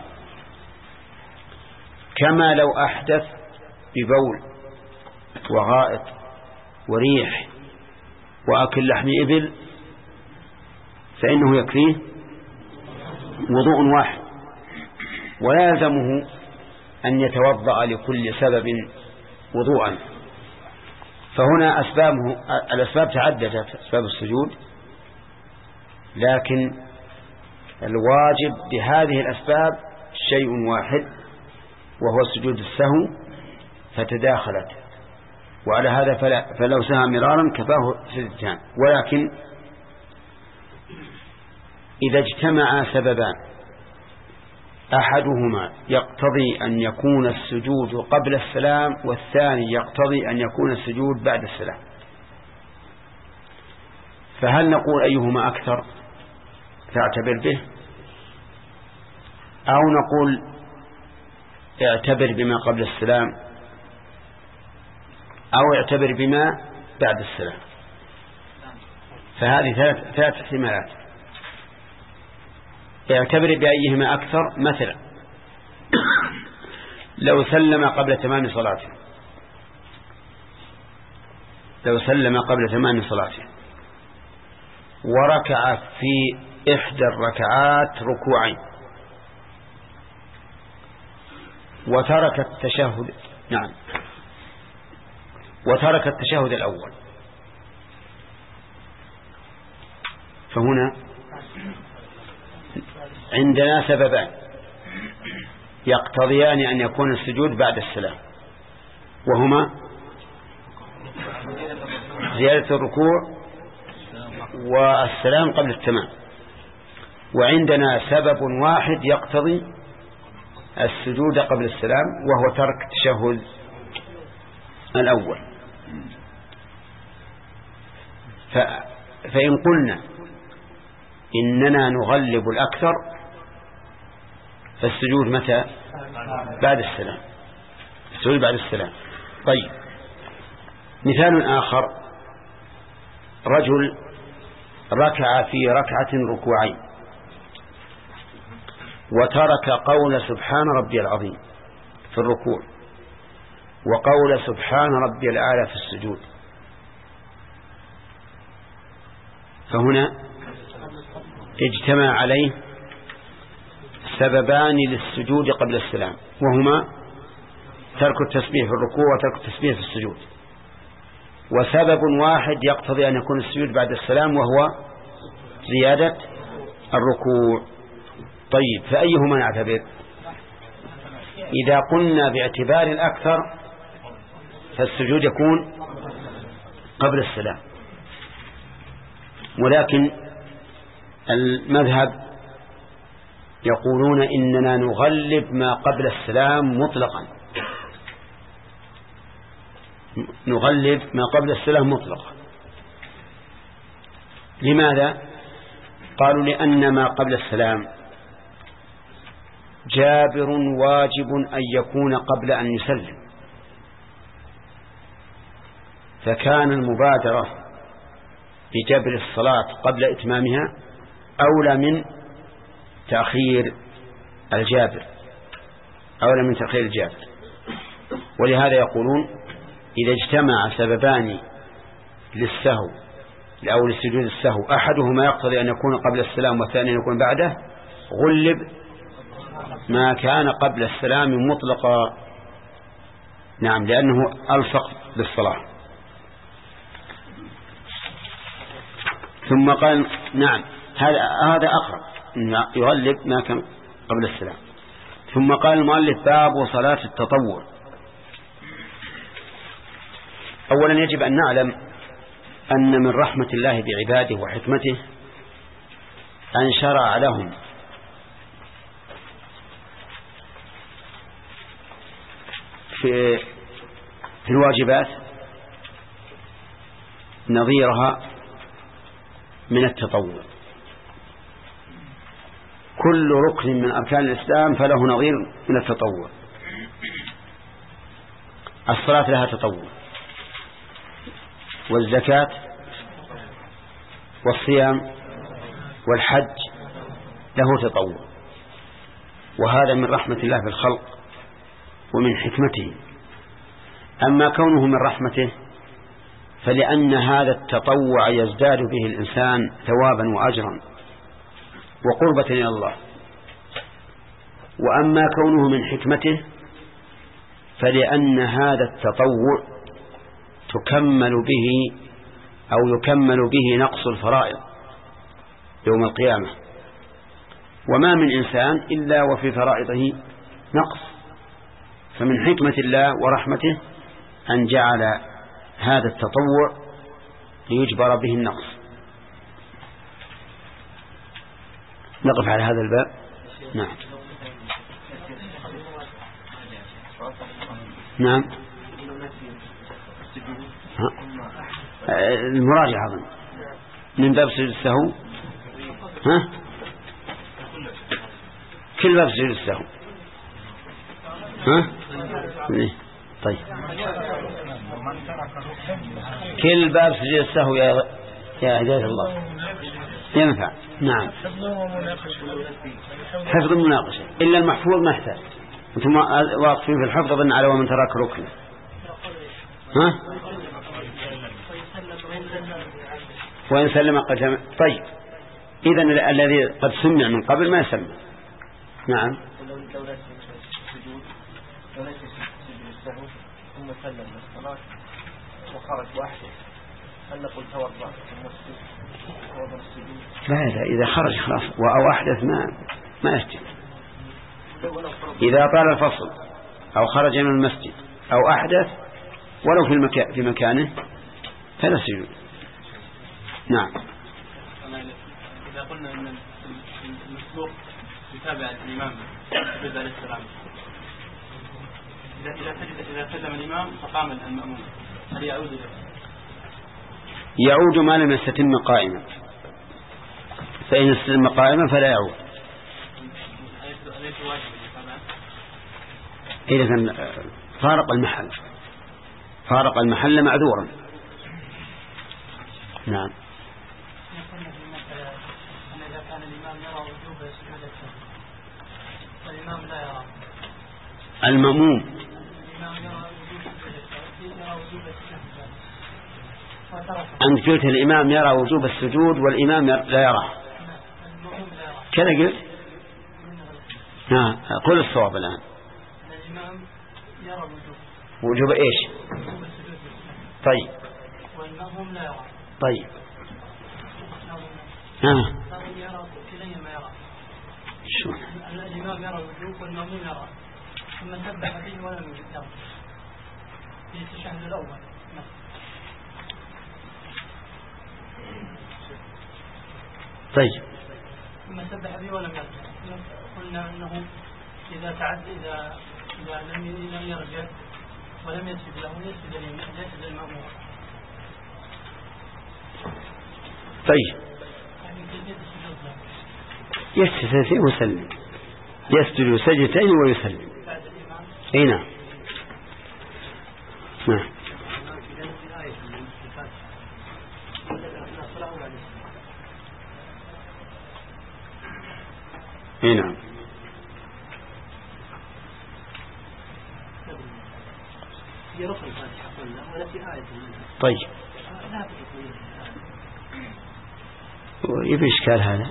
كما لو أحدث ببول وغائط وريح وأكل لحم إبل فإنه يكفيه وضوء واحد، ولا يلزمه أن يتوضأ لكل سبب وضوءا. فهنا أسبابه الأسباب تعددت أسباب السجود، لكن الواجب بهذه الأسباب شيء واحد وهو سجود السهو، فتداخلت، وعلى هذا فلا فلو سهى مرارا كفاه سجدتان. ولكن إذا اجتمع سببان أحدهما يقتضي أن يكون السجود قبل السلام والثاني يقتضي أن يكون السجود بعد السلام، فهل نقول أيهما أكثر فاعتبر به، أو نقول اعتبر بما قبل السلام، أو اعتبر بما بعد السلام؟ فهذه ثلاث ثلاث احتمالات. اعتبر بأيهما أكثر. مثلا لو سلم قبل تمام صلاته لو سلم قبل تمام صلاته وركع في إحدى الركعات ركوعين وترك التشهد نعم وترك التشهد الأول، فهنا عندنا سببان يقتضيان أن يكون السجود بعد السلام، وهما زيادة الركوع والسلام قبل التمام. وعندنا سبب واحد يقتضي السجود قبل السلام وهو ترك التشهد الأول. فإن قلنا إننا نغلب الأكثر فالسجود متى؟ بعد السلام السجود بعد السلام. طيب، مثال آخر: رجل ركع في ركعة ركوعين وترك قول سبحان ربي العظيم في الركوع وقول سبحان ربي الأعلى في السجود، فهنا اجتمع عليه سببان للسجود قبل السلام، وهما ترك التسبيح في الركوع وترك التسبيح في السجود، وسبب واحد يقتضي أن يكون السجود بعد السلام وهو زيادة الركوع. طيب، فأيهما نعتبر؟ إذا قلنا باعتبار الأكثر فالسجود يكون قبل السلام، ولكن المذهب يقولون إننا نغلب ما قبل السلام مطلقا، نغلب ما قبل السلام مطلقا. لماذا؟ قالوا لأن ما قبل السلام جابر واجب أن يكون قبل أن يسلم، فكان المبادرة بجبر الصلاة قبل إتمامها أولى من تأخير الجابر أولى من تأخير الجابر. ولهذا يقولون إذا اجتمع سببان للسهو أو لسجود السهو أحدهما يقتضي أن يكون قبل السلام والثاني يكون بعده، غلب ما كان قبل السلام مطلقا. نعم، لأنه ألصق بالصلاة. ثم قال نعم هذا هذا أقرب يغلب ما كان قبل السلام. ثم قال المؤلف باب صلاة التطوع. أولا يجب أن نعلم أن من رحمة الله بعباده وحكمته أن شرع لهم في في الواجبات نظيرها من التطوع. كل ركن من أركان الإسلام فله نظير من التطوع. الصلاة لها تطوع، والزكاة والصيام والحج له تطوع، وهذا من رحمة الله في الخلق ومن حكمته. أما كونه من رحمته فلأن هذا التطوع يزداد به الإنسان ثوابا وأجرا وقربة إلى الله. وأما كونه من حكمته فلأن هذا التطوع تكمل به أو يكمل به نقص الفرائض يوم القيامة، وما من إنسان إلا وفي فرائضه نقص، فمن حكمة الله ورحمته أن جعل هذا التطوع ليجبر به النقص. نقف على هذا الباب. نعم نعم المراجعة أظن من باب سجود السهو. ها كل باب سجود السهو. ها طيب كل باب سجود السهو يا يا هداية الله ينفع. نعم حفظ المناقشة إلا المحفوظ ما يحتاج. أنتم واقفين في الحفظ أظن على ومن ترك ركن. ها وإن سلم قد سمع. طيب إذن الذي قد سمع من قبل ما يسمع. نعم ثم سلم الصلاة وخرج واحد هل نقول توضأ ثم توضأ السجود؟ لا لا إذا خرج خلاص أو أحدث ما ما يسجد. إذا طال الفصل أو خرج من المسجد أو أحدث ولو في المكان في مكانه فلا سجود. نعم. إذا قلنا أن المسبوق يتابع الإمام بعد السلام، إذا إذا إذا سلم الإمام فقام المأموم هل يعود له؟ يعود ما لم يستتم قائما، فإن استتم قائما فلا يعود. إذا كان فارق المحل فارق المحل معذورا. نعم المأموم أنت قلت الإمام يرى وجوب السجود والإمام لا يرى كذا قلت ها قل الصواب الآن الإمام يرى وجوب وجوب إيش طيب والمأموم لا يرى طيب ها يرى كليهما يرى شو الإمام يرى وجوب والمأموم يرى ثم سبح به ولم يرى في التشهد الأول طيب ثم سبح به ولم يرجع قلنا أنه إذا تعد إذا إذا لم لم يرجع ولم يسجد له يسجد يسجد المأمور. طيب يسجد ويسلم يسجد سجدتين ويسلم اي نعم نعم اي نعم طيب يبي إشكال هذا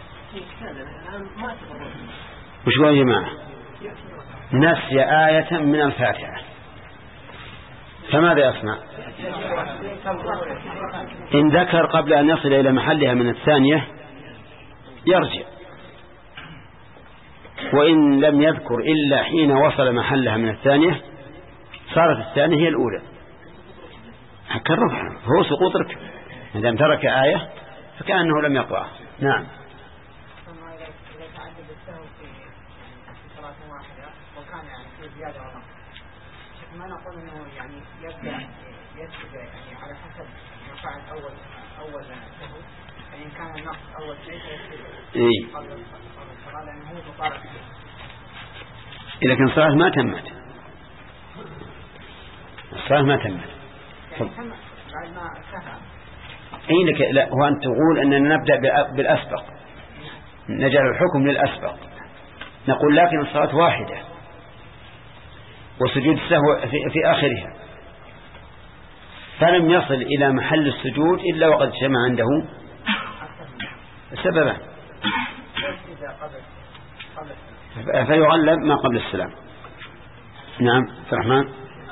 وش قال يا جماعة نسي آية من الفاتحة فماذا يصنع إن ذكر قبل أن يصل إلى محلها من الثانية يرجع وإن لم يذكر إلا حين وصل محلها من الثانية صارت الثانية هي الأولى حكى الركع هو سقوط ركع إذا ترك آية فكأنه لم يقرأ. نعم ما نقول انه يعني يبدا يسجد يعني على حسب ما فعل اول اول شهر يعني ان كان النقص اول شيء يسجد قبل الصلاه لانه هو مطالب اذا كان الصلاه ما تمت الصلاه ما تمت بعد ما انتهى اي لك لا هو انت تقول اننا نبدا بالاسبق نجعل الحكم للاسبق نقول لكن الصلاه واحده وسجود السهو في, في آخرها فلم يصل إلى محل السجود إلا وقد جمع عنده سببا فيغلب ما قبل السلام. نعم عبد الرحمن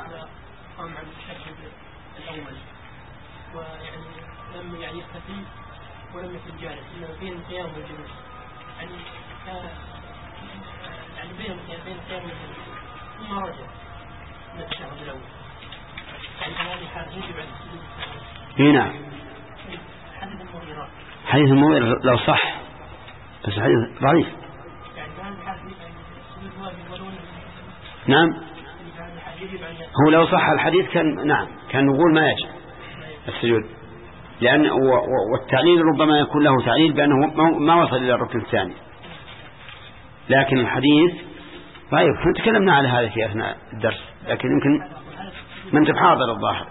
ولم يعني يختفي ولم يكن جالس إنه بين القيام والجلوس يعني كان يعني بين بين القيام والجلوس ثم رجع من التشهد الأول يعني هذه حالة يجب على السجود. نعم حديث المغيرات حديث المغيرات لو صح بس حديث ضعيف يعني هذه حالة السجود واجب ولو نعم هو لو صح الحديث كان نعم كان نقول ما يجب السجود لأن والتعليل ربما يكون له تعليل بأنه ما وصل إلى الركن الثاني لكن الحديث طيب احنا تكلمنا على هذا في أثناء الدرس لكن يمكن ما انت بحاضر الظاهر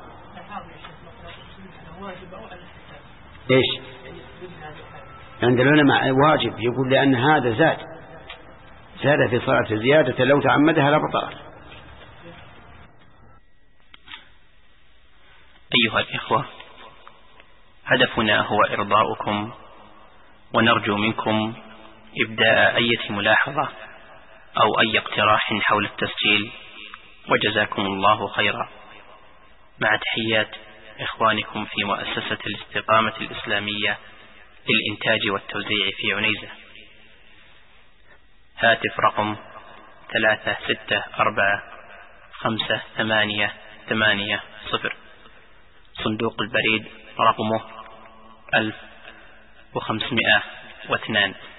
ايش عند العلماء واجب يقول لأن هذا زاد زاد في صلاة زيادة لو تعمدها لبطلت. أيها الإخوة هدفنا هو إرضاؤكم ونرجو منكم إبداء أي ملاحظة أو أي اقتراح حول التسجيل وجزاكم الله خيرا مع تحيات إخوانكم في مؤسسة الاستقامة الإسلامية للإنتاج والتوزيع في عنيزة. هاتف رقم ثلاثة ستة أربعة خمسة ثمانية ثمانية صفر صندوق البريد رقمه ألف وخمسمائة واثنان.